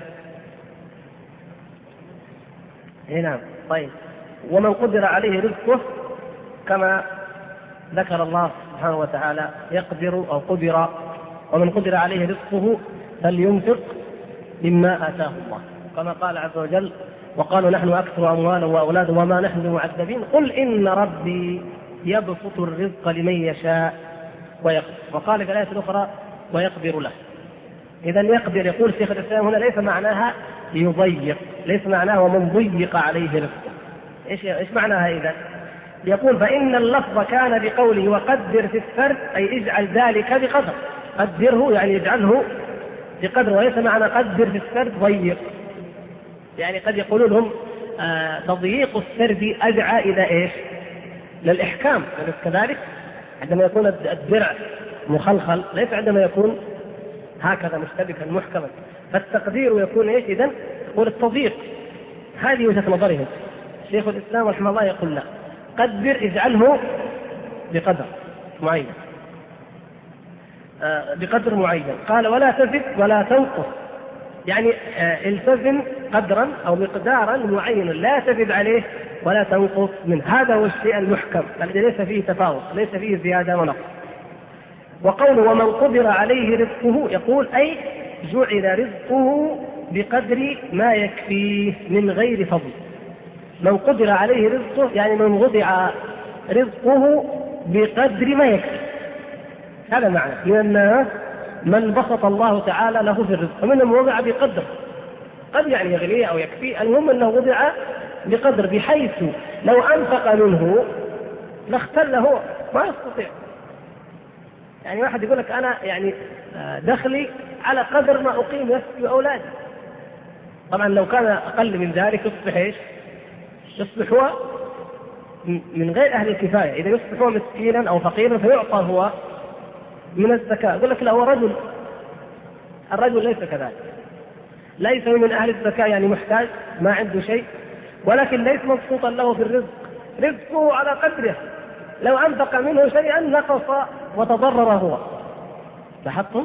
هنا طيب ومن قدر عليه رزقه كما ذكر الله سبحانه وتعالى يقدر أو قدر ومن قدر عليه رزقه فلينفق مما آتاه الله، كما قال عز وجل وقالوا نحن أكثر أموالا وأولادا وما نحن بمعذبين قل إن ربي يبسط الرزق لمن يشاء ويقدر. وقال في الآية الأخرى ويقدر له. إذا يقدر يقول شيخ الإسلام هنا ليس معناها يضيق، ليس معناها ومن ضيق عليه رزقه. إيش معناها إذا؟ يقول فإن اللفظ كان بقوله وقدر في السرد أي اجعل ذلك بقدر، قدره يعني يجعله بقدر، وليس معنى قدر في السرد ضيق. يعني قد يقولون لهم تضييق السرد أدعى إلى إيش؟ للإحكام، أليس كذلك؟ عندما يكون الدرع مخلخل ليس عندما يكون هكذا مشتبكا محكما، فالتقدير يكون إيش؟ إذن يقول التضييق. هذه وجهة نظرهم. شيخ الإسلام رحمه الله يقول لا، قدر اجعله بقدر معين، بقدر معين. قال ولا تزد ولا تنقص، يعني التزم قدرا أو مقدارا معين لا تزد عليه ولا تنقص منه. هذا هو الشيء المحكم الذي ليس فيه تفاوت، ليس فيه زيادة ونقص. وقوله ومن قدر عليه رزقه يقول أي جعل رزقه بقدر ما يكفيه من غير فضل. من قدر عليه رزقه يعني من وضع رزقه بقدر ما يكفي. هذا معنى من الناس من بسط الله تعالى له في الرزق، ومنهم وضع بقدر قد يعني يغنيه أو يكفي، المهم أنه وضع بقدر بحيث لو أنفق منه لاختل هو ما يستطيع. يعني واحد يقول لك أنا يعني دخلي على قدر ما أقيم نفسي وأولادي. طبعا لو كان أقل من ذلك يصبح إيش؟ يصبح هو من غير أهل الكفاية. إذا يصبح هو مسكينا أو فقيرا فيعطى هو من الزكاة. يقول لك لا هو رجل، الرجل ليس كذلك، ليس من أهل الزكاة يعني محتاج ما عنده شيء، ولكن ليس مبسوطا له في الرزق، رزقه على قدره، لو أنفق منه شيئا نقص وتضرر هو. لاحظتم؟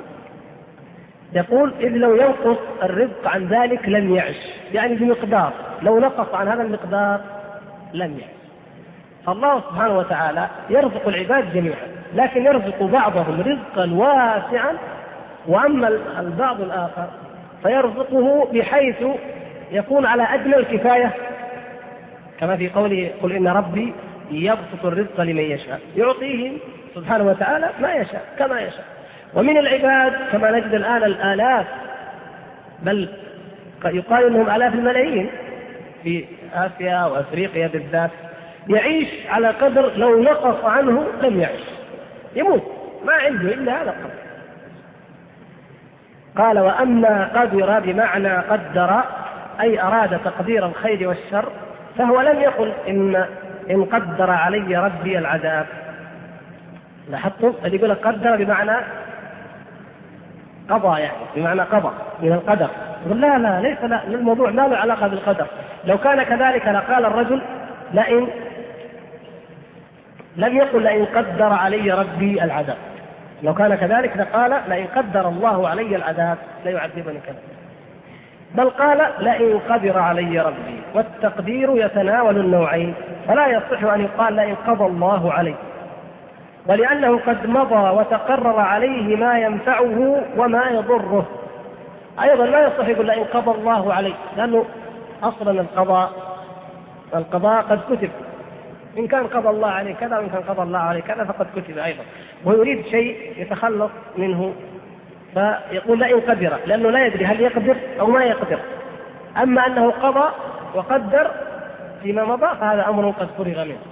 يقول إذ لو ينقص الرزق عن ذلك لم يعش، يعني بمقدار، لو نقص عن هذا المقدار لم يعش. فالله سبحانه وتعالى يرزق العباد جميعا، لكن يرزق بعضهم رزقا واسعا، وأما البعض الآخر فيرزقه بحيث يكون على أدنى الكفاية، كما في قوله قل إن ربي يبسط الرزق لمن يشاء، يعطيهم سبحانه وتعالى ما يشاء كما يشاء. ومن العباد كما نجد الآن الآلاف، بل يقال إنهم آلاف الملايين في آسيا وأفريقيا بالذات، يعيش على قدر لو نقص عنه لم يعيش، يموت ما عنده إلا هذا القدر. قال وأما قدر بمعنى قدر أي أراد تقدير الخير والشر، فهو لم يقل إن قدر علي ربي العذاب. لاحظتم؟ اللي يقول قدر بمعنى قضى، يعني بمعنى قضى من القدر. يقول لا ليس الموضوع لا له علاقة بالقدر. لو كان كذلك لقال الرجل لئن لم يقل لئن قدر علي ربي العذاب، لو كان كذلك لقال لئن قدر الله علي العذاب ليعذبني كذا، بل قال لئن قدر علي ربي. والتقدير يتناول النوعين، فلا يصح أن يقال لئن قضى الله علي، ولأنه قد مضى وتقرر عليه ما ينفعه وما يضره. أيضا لا يصح يقول إن قضى الله عليه، لأنه أصلا القضاء قد كتب، إن كان قضى الله عليه كذا وإن كان قضى الله عليه كذا فقد كتب أيضا، ويريد شيء يتخلص منه فيقول لئن قدر، لأنه لا يدري هل يقدر أو ما يقدر. أما أنه قضى وقدر فيما مضى فهذا أمر قد فرغ منه.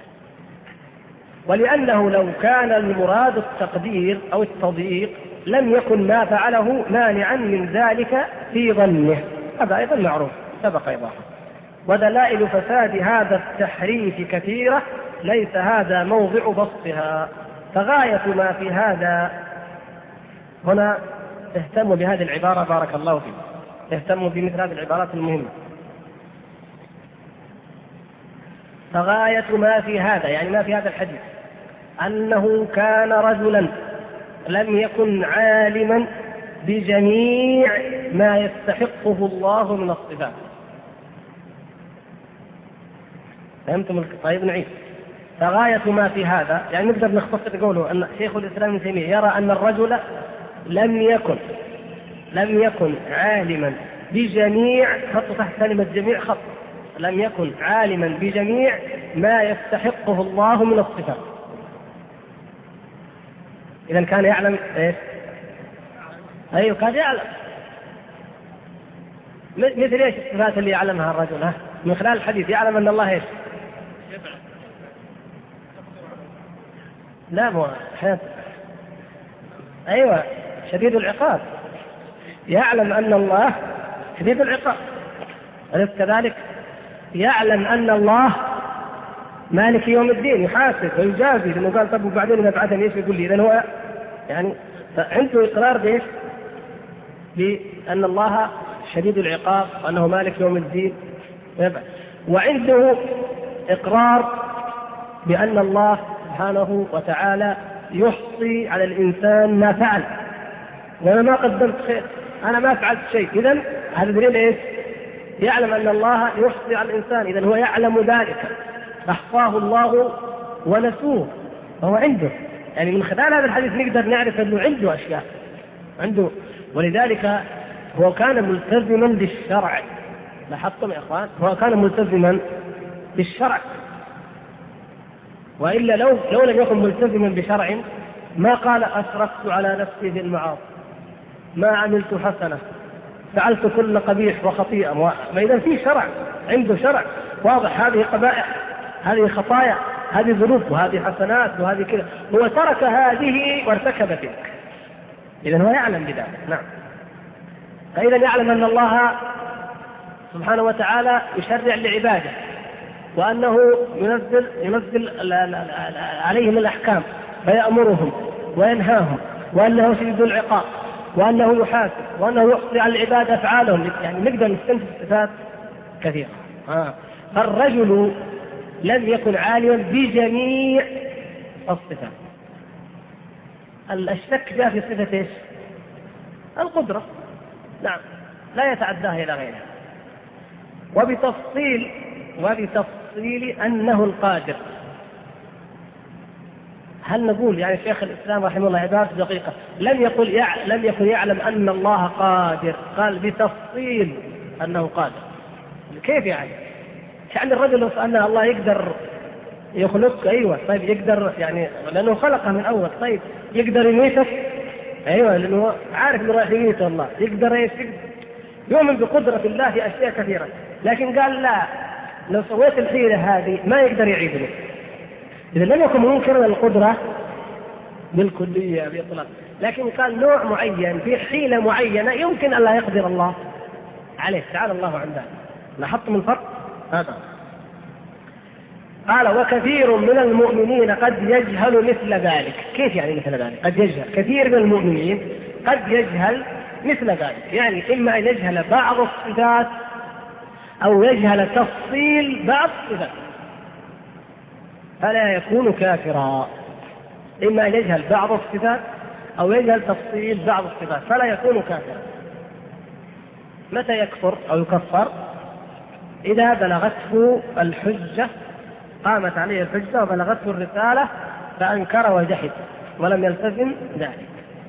ولأنه لو كان المراد التقدير أو التضييق لم يكن ما فعله مانعا من ذلك في ظنه، هذا أيضا معروف سبق إيضاحه. ودلائل فساد هذا التحريف كثيرة، ليس هذا موضع بسطها. فغاية ما في هذا، هنا اهتموا بهذه العبارة بارك الله فيكم، اهتموا بمثل هذه العبارات المهمة. فغاية ما في هذا، يعني ما في هذا الحديث، أنه كان رجلا لم يكن عالما بجميع ما يستحقه الله من الصفات. فهمتم؟ طيب نعيد. فغاية ما في هذا، يعني نقدر نختصر قوله أن شيخ الإسلام ابن تيمية يرى أن الرجل لم يكن عالما بجميع، خط تحت كلمة جميع خط، لم يكن عالما بجميع ما يستحقه الله من الصفات. إذا كان يعلم إيش؟ أيوه كان يعلم. مثل إيش الصفات اللي يعلمها الرجل؟ من خلال الحديث يعلم أن الله إيش؟ لا مو أيوه شديد العقاب، يعلم أن الله شديد العقاب. أليس كذلك؟ يعلم أن الله مالك يوم الدين، يحاسب ويجازي، لأنه قال طب وبعدين إذا بعثني إيش يقول لي؟ إذن هو يعني عنده إقرار بإيش؟ بأن الله شديد العقاب وأنه مالك يوم الدين، وعنده إقرار بأن الله سبحانه وتعالى يحصي على الإنسان ما فعل، وأنا ما قدمت خير، أنا ما فعلت شيء. إذن هذا دليل إيش؟ يعلم أن الله يحصي على الإنسان، إذن هو يعلم ذلك، أحصاه الله ونسوه، فهو عنده. يعني من خلال هذا الحديث نقدر نعرف أنه عنده أشياء عنده، ولذلك هو كان ملتزما بالشرع. لاحظتم يا إخوان؟ هو كان ملتزما بالشرع، وإلا لو لم يكن ملتزما بشرع ما قال أشركت على نفسي بالمعاصي، ما عملت حسنة، فعلت كل قبيح وخطيئة. ما إذا في شرع، عنده شرع واضح، هذه قبائح، هذه خطايا، هذه ذنوب، وهذه حسنات، وهذه كذا، هو ترك هذه وارتكب تلك. إذن هو يعلم بذلك. نعم. فإذا يعلم أن الله سبحانه وتعالى يشرع لعباده، وأنه ينزل عليهم الأحكام فيأمرهم وينهاهم، وأنه شديد العقاب، وأنه يحاسب، وأنه يحصي على العباد أفعالهم. يعني نقدر نستنتج صفات كثيرة. فالرجل لم يكن عالما بجميع الصفات. الشك جاء في صفة ايش؟ القدرة. نعم، لا يتعداها إلى غيرها. وبتفصيل أنه القادر. هل نقول يعني شيخ الإسلام رحمه الله عبارة دقيقة، لم يكن يعلم أن الله قادر، قال بتفصيل أنه قادر. كيف يعني الرجل لو سألنا الله يقدر يخلق، أيوة طيب يقدر، يعني لأنه خلقه من أول، طيب يقدر يميتك، أيوة لأنه عارف أنه راح يميته الله، يقدر يؤمن بقدرة الله في أشياء كثيرة. لكن قال لا، لو سويت الحيلة هذه ما يقدر يعيدني. إذا لم يكن منكرا القدرة بالكلية بإطلاق، لكن قال نوع معين في حيلة معينة يمكن أن لا يقدر الله عليه، تعالى الله عن ذلك. لاحظتم الفرق هذا؟ قال وكثير من المؤمنين قد يجهل مثل ذلك. كيف يعني مثل ذلك؟ قد يجهل، كثير من المؤمنين قد يجهل مثل ذلك، يعني إما أن يجهل بعض الصفات أو يجهل تفصيل بعض الصفات فلا يكون كافرا. إما أن يجهل بعض الصفات أو يجهل تفصيل بعض الصفات فلا يكون كافرا. متى يكفر أو يكفر؟ إذا بلغته الحجة، قامت عليه الحجة وبلغته الرسالة فأنكر وجحد ولم يلتزم ذلك.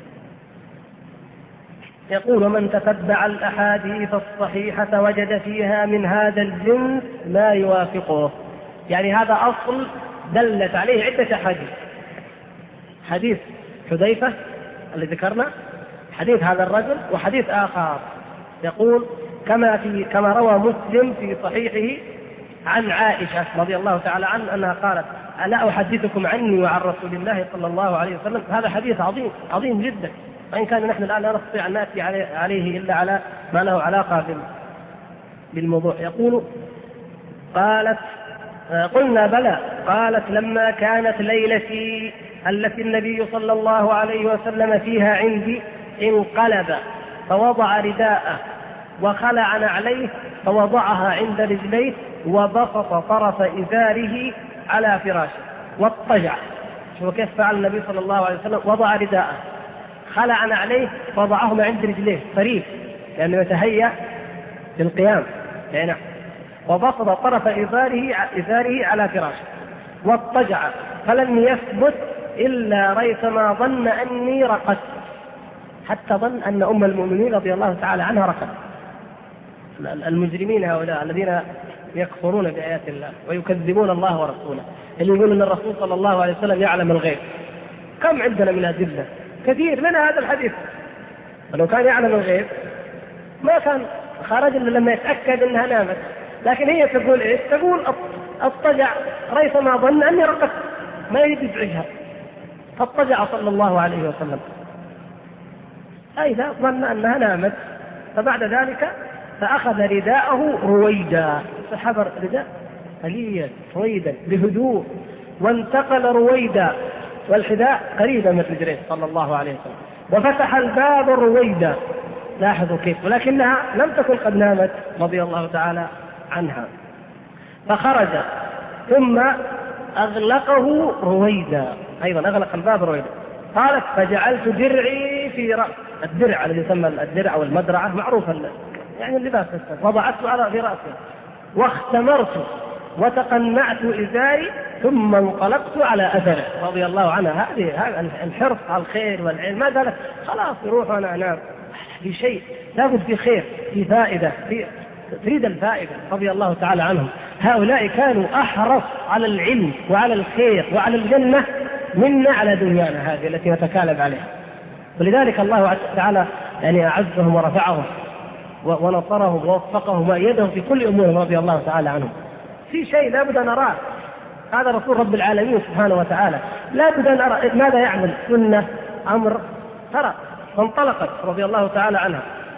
يقول: ومن تتبع الأحاديث الصحيحة وجد فيها من هذا الجنس ما يوافقه. يعني هذا أصل دلت عليه عدة أحاديث: حديث حذيفة الذي ذكرنا، حديث هذا الرجل، وحديث آخر يقول كما روى مسلم في صحيحه عن عائشة رضي الله تعالى عنها أنها قالت: ألا أحدثكم عني وعن رسول الله صلى الله عليه وسلم. هذا حديث عظيم عظيم جدا، وإن كان نحن الآن لا نستطيع أن نأتي عليه إلا على ما له علاقة بالموضوع. يقول: قالت: قلنا بلى. قالت: لما كانت ليلتي التي النبي صلى الله عليه وسلم فيها عندي انقلب فوضع رداءه وخلع نعليه فوضعها عند رجليه وبسط طرف إزاره على فراشه واضطجع. شوف كيف فعل النبي صلى الله عليه وسلم: وضع رداءه، خلع نعليه، وضعهما عند رجليه فريق لأنه يتهيأ للقيام يعني، وبسط طرف إزاره على فراشه واضطجع، فلم يثبت إلا ريثما ظن أني رقدت، حتى ظن أن أم المؤمنين رضي الله تعالى عنها رقدت. المجرمين هؤلاء الذين يكفرون بآيات الله ويكذبون الله ورسوله، اللي يقول أن الرسول صلى الله عليه وسلم يعلم الغيب. كم عندنا من أدلة كثير منها هذا الحديث. ولو كان يعلم الغيب ما كان خرج إلا لما يتأكد أنها نامت. لكن هي تقول إيش؟ تقول اضطجع ريثما ظن أني رقدت، ما يريد يزعجها، فاضطجع صلى الله عليه وسلم إذا ظن أنها نامت. فبعد ذلك فأخذ رداءه رويدا، سحب رداء قليلا رويدا بهدوء، وانتقل رويدا والحذاء قريبا من رجليه صلى الله عليه وسلم، وفتح الباب رويدا. لاحظوا كيف، ولكنها لم تكن قد نامت رضي الله تعالى عنها. فخرج ثم أغلقه رويدا، أيضا أغلق الباب رويدا. قالت: فجعلت درعي في رأس، الدرع الذي يسمى الدرع والمدرعة معروف يعني اللباس، وضعته في رأسي، واختمرت وتقنعت إزاري ثم انقلبت على أثره رضي الله عنها. هذا الحرص على الخير والعلم، ما قالت خلاص يروح وأنا أنام، في شيء لابد في خير، في فائدة، تريد الفائدة رضي الله تعالى عنهم. هؤلاء كانوا أحرص على العلم وعلى الخير وعلى الجنة منا على دنيانا هذه التي نتكالب عليها. ولذلك الله تعالى يعني أعزهم ورفعهم ونصرهم ووفقهم وأيدهم في كل أمورهم رضي الله تعالى عنهم. في شيء لابد أن نراه، هذا رسول رب العالمين سبحانه وتعالى، لابد أن أرى ماذا يعمل، سنة أمر، ترى. فانطلقت رضي الله تعالى عنها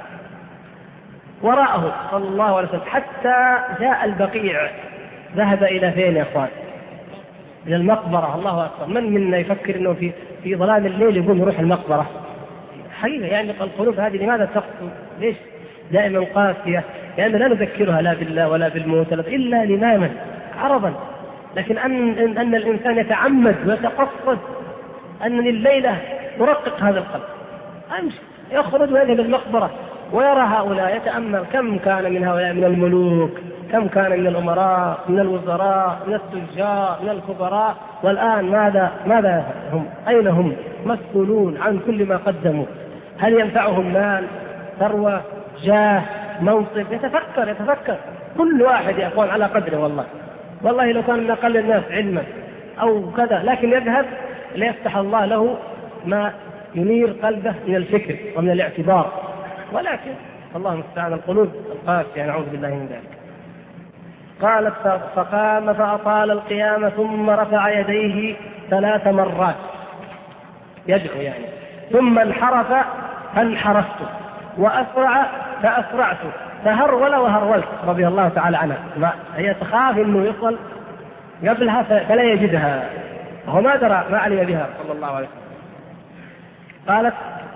وراءه صلى الله عليه وسلم حتى جاء البقيع. ذهب إلى فين يا أخوان؟ إلى المقبرة. الله أكبر، من منا يفكر أنه في ظلام الليل يقوم يروح المقبرة؟ حقيقة يعني القلوب هذه لماذا تقسو؟ ليش دائما قاسية؟ لأن لا نذكرها لا بالله ولا بالموت إلا لماما عرضا. لكن أن الإنسان يتعمد ويتقصد أن الليلة ترقق هذا القلب، أمشي يخرج ويذهب المقبرة ويرى هؤلاء، يتأمل كم كان من هؤلاء من الملوك، كم كان من الأمراء، من الوزراء، من التجار، من الكبراء، والآن ماذا هم؟ أين هم؟ مسؤولون عن كل ما قدموا. هل ينفعهم مال، ثروة، جاه، منصب؟ يتفكر كل واحد يا أخوان على قدره. والله لو كان من أقل الناس علما أو كذا، لكن يذهب ليفتح الله له ما ينير قلبه من الفكر ومن الاعتبار. ولكن الله المستعان القلوب القاسية، نعوذ بالله من ذلك. قالت: فقام فأطال القيام ثم رفع يديه 3 مرات يدعو يعني، ثم انحرف فانحرفت، وأسرع فأسرعت، فهرول وهرولت رضي الله تعالى عنها. هي تخاف أنه يصل قبلها فلا يجدها، وهو ما درى ما علم بها صلى الله عليه وسلم. قالت: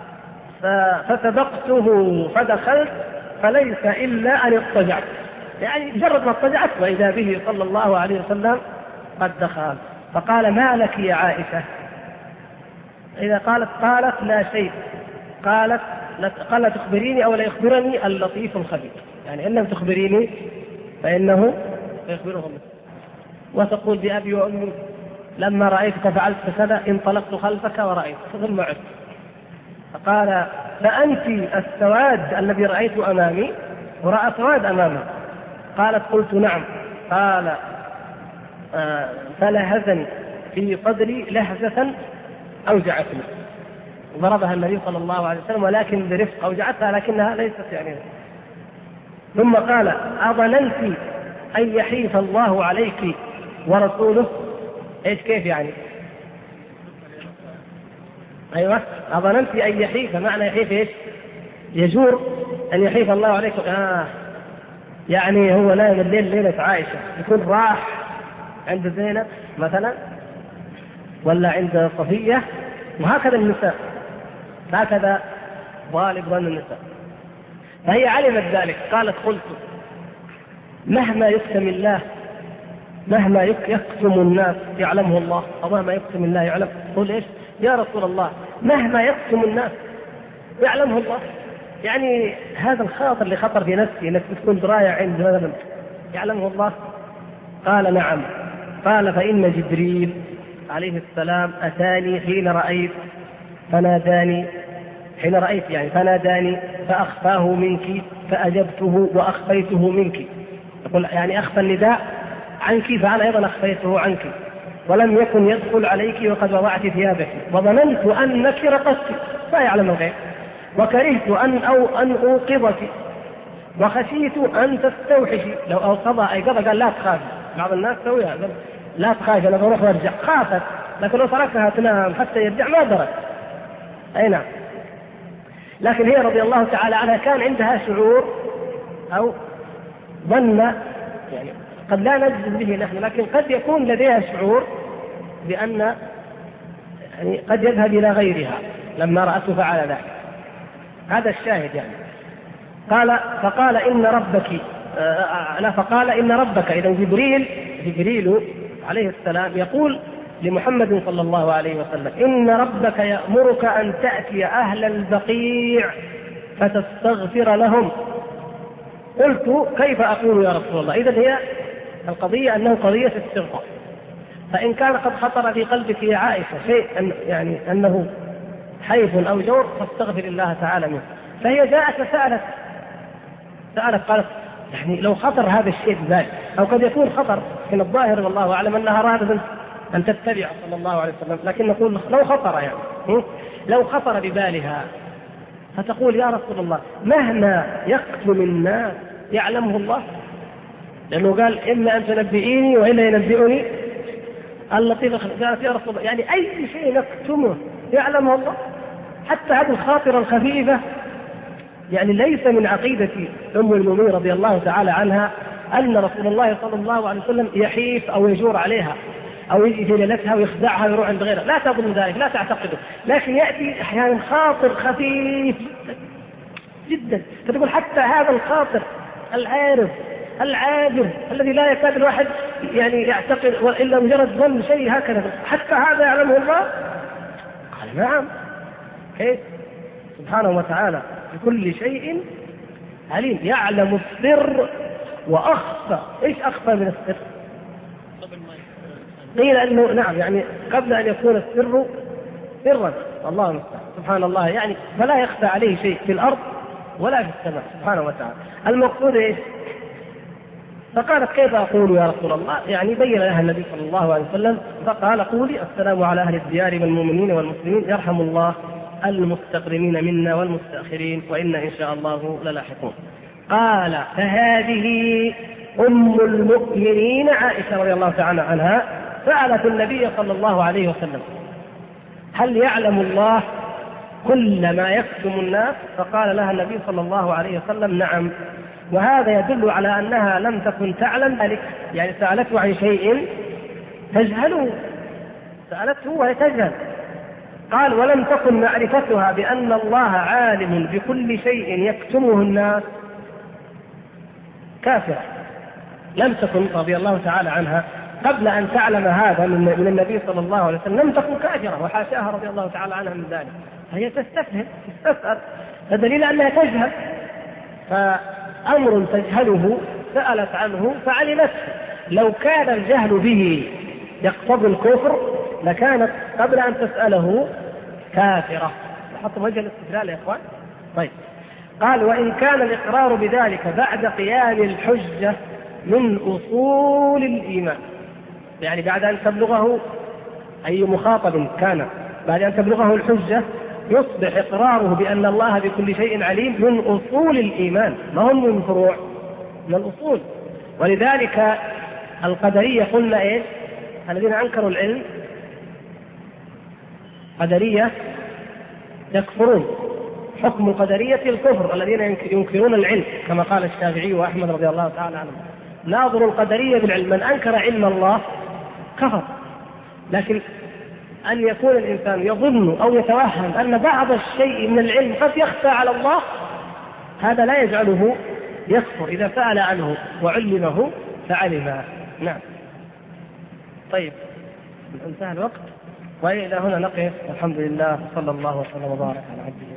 فسبقته فدخلت فليس إلا أن اضطجعت، يعني مجرد ما اضطجعت وإذا به صلى الله عليه وسلم قد دخل. فقال: ما لك يا عائشة؟ إذا قالت لا شيء. قال: تخبريني أو لا يخبرني اللطيف الخبير، يعني إن لم تخبريني فإنه يخبره الله. وتقول بأبي وأمي لما رأيتك فعلت كذا انطلقت خلفك ورأيت ثم عدت. فقال فأنت السواد الذي رأيت أمامي ورأى سواد أمامه. قالت قلت نعم. قال فلهزني في صدري لهزة أوجعتني. ضربها النبي صلى الله عليه وسلم ولكن برفق، أوجعتها لكنها ليست يعني. ثم قال أظننت أن يحيف الله عليك ورسوله؟ إيش كيف يعني؟ أيوة أظننت أن يحيف، معنى يحيف إيش؟ يجور، أن يحيف الله عليكم. يعني هو نايم الليل ليلة عائشة يكون راح عند زينب مثلا ولا عند صفية، وهكذا النساء، هكذا غالب ظن النساء. فهي علمت ذلك. قالت قلت مهما يكتم الله، مهما يكتم الناس يعلمه الله، أو مهما يكتم الله يعلم. قل إيش يا رسول الله؟ مهما يكتم الناس يعلمه الله. يعني هذا الخاطر اللي خطر في نفسي انك تكون دراية عند مثلا يعلمه الله. قال نعم. قال فإن جبريل عليه السلام أتاني حين رأيت فناداني، حين رأيت يعني فناداني فأخفاه منك فأجبته وأخفيته منك. يقول يعني أخفى النداء عنك فأنا أيضا أخفيته عنك، ولم يكن يدخل عليك وقد وضعت ثيابك، وظننت أنك رقصت لا يعلم الغيب، وكرهت أن أوقظك، وخشيت أن تستوحشي. لو أوقظها أيقظها قال لا تخافي، بعض الناس تسويها لا تخافي أنا بروح وارجع، خافت، لكن لو تركها تنام حتى يرجع ما درت. أي نعم. لكن هي رضي الله تعالى عنها كان عندها شعور أو ظن، يعني قد لا نجزم به نحن، لكن قد يكون لديها شعور بأن يعني قد يذهب إلى غيرها لما رأته فعل ذلك. هذا الشاهد يعني. فقال إن ربك إذا جبريل عليه السلام يقول لمحمد صلى الله عليه وسلم إن ربك يأمرك أن تأتي أهل البقيع فتستغفر لهم. قلت كيف أقول يا رسول الله؟ إذن هي القضية أنه قضية استغفار. فإن كان قد خطر في قلبك يا عائشة شيء يعني أنه حيف أو جور فاستغفر الله تعالى منه. فهي جاءت وسألت قالت يعني لو خطر هذا الشيء بذلك، أو قد يكون خطر من الظاهر والله أعلم أنها رادة أن تتبع صلى الله عليه وسلم، لكن نقول لو خطر يعني لو خطر ببالها فتقول يا رسول الله مهما يكتم الناس يعلمه الله، لأنه قال إما أن تنبئيني وإلا ينبئني اللطيف. قالت يا رسول الله يعني أي شيء نكتمه يعلمه الله، حتى هذه الخاطرة الخفيفة. يعني ليس من عقيدة أم المؤمنين رضي الله تعالى عنها أن رسول الله صلى الله عليه وسلم يحيف أو يجور عليها أو يجي في ليلتها ويخدعها ويروح عند غيرها، لا تظن ذلك، لا تعتقده. لكن يأتي أحيانا خاطر خفيف جدا، فتقول حتى هذا الخاطر العارف العابر الذي لا يكاد الواحد يعني يعتقد إلا مجرد ظن شيء هكذا، حتى هذا يعلمه الله. قال نعم. كيف؟ سبحانه وتعالى بكل شيء عليم، يعلم السر وأخفى. إيش أخفى من السر؟ قيل أنه نعم يعني قبل أن يكون السر سرا، الله المستعان سبحان الله، يعني فلا يخفى عليه شيء في الأرض ولا في السماء سبحانه وتعالى. المقصود إيش؟ فقالت كيف أقول يا رسول الله؟ يعني بين لها النبي صلى الله عليه وسلم فقال قولي السلام على أهل الديار من المؤمنين والمسلمين يرحم الله المستقدمين منا والمستأخرين وإنا إن شاء الله للاحقون. قال فهذه أم المؤمنين عائشة رضي الله تعالى عنها سألت النبي صلى الله عليه وسلم هل يعلم الله كل ما يكتم الناس؟ فقال لها النبي صلى الله عليه وسلم نعم. وهذا يدل على أنها لم تكن تعلم ذلك، يعني سألته عن شيء تجهله، سألته وهي تجهل. قال ولم تكن معرفتها بأن الله عالم بكل شيء يكتمه الناس كافرة. لم تكن رضي الله تعالى عنها قبل أن تعلم هذا من النبي صلى الله عليه وسلم لم تكن كافرة، وحاشاها رضي الله تعالى عنها من ذلك. فهي تستفهم تستسأل، فدليل أنها تجهل، فأمر تجهله سألت عنه فعلمته. لو كان الجهل به يقتضي الكفر لكانت قبل أن تسأله كافرة. لاحظتم وجه الاستدلال يا إخوان؟ طيب، قال وإن كان الإقرار بذلك بعد قيام الحجة من أصول الإيمان، يعني بعد أن تبلغه أي مخاطب كان بعد أن تبلغه الحجة يصبح إقراره بأن الله بكل شيء عليم من أصول الإيمان، ما هم من فروع، من الأصول. ولذلك القدرية قلنا إيه؟ الذين أنكروا العلم قدرية يكفرون، حكم القدرية الكفر الذين ينكرون العلم كما قال الشافعي وأحمد رضي الله تعالى عنهم. ناظر القدرية بالعلم، من أنكر علم الله كفر. لكن أن يكون الإنسان يظن أو يتوهم أن بعض الشيء من العلم قد يخفى على الله، هذا لا يجعله يكفر إذا سأل عنه وعلمه فعلمه. نعم. طيب، انتهى الوقت وإلى هنا نقف، والحمد لله، صلى الله وسلم وبارك على عبده.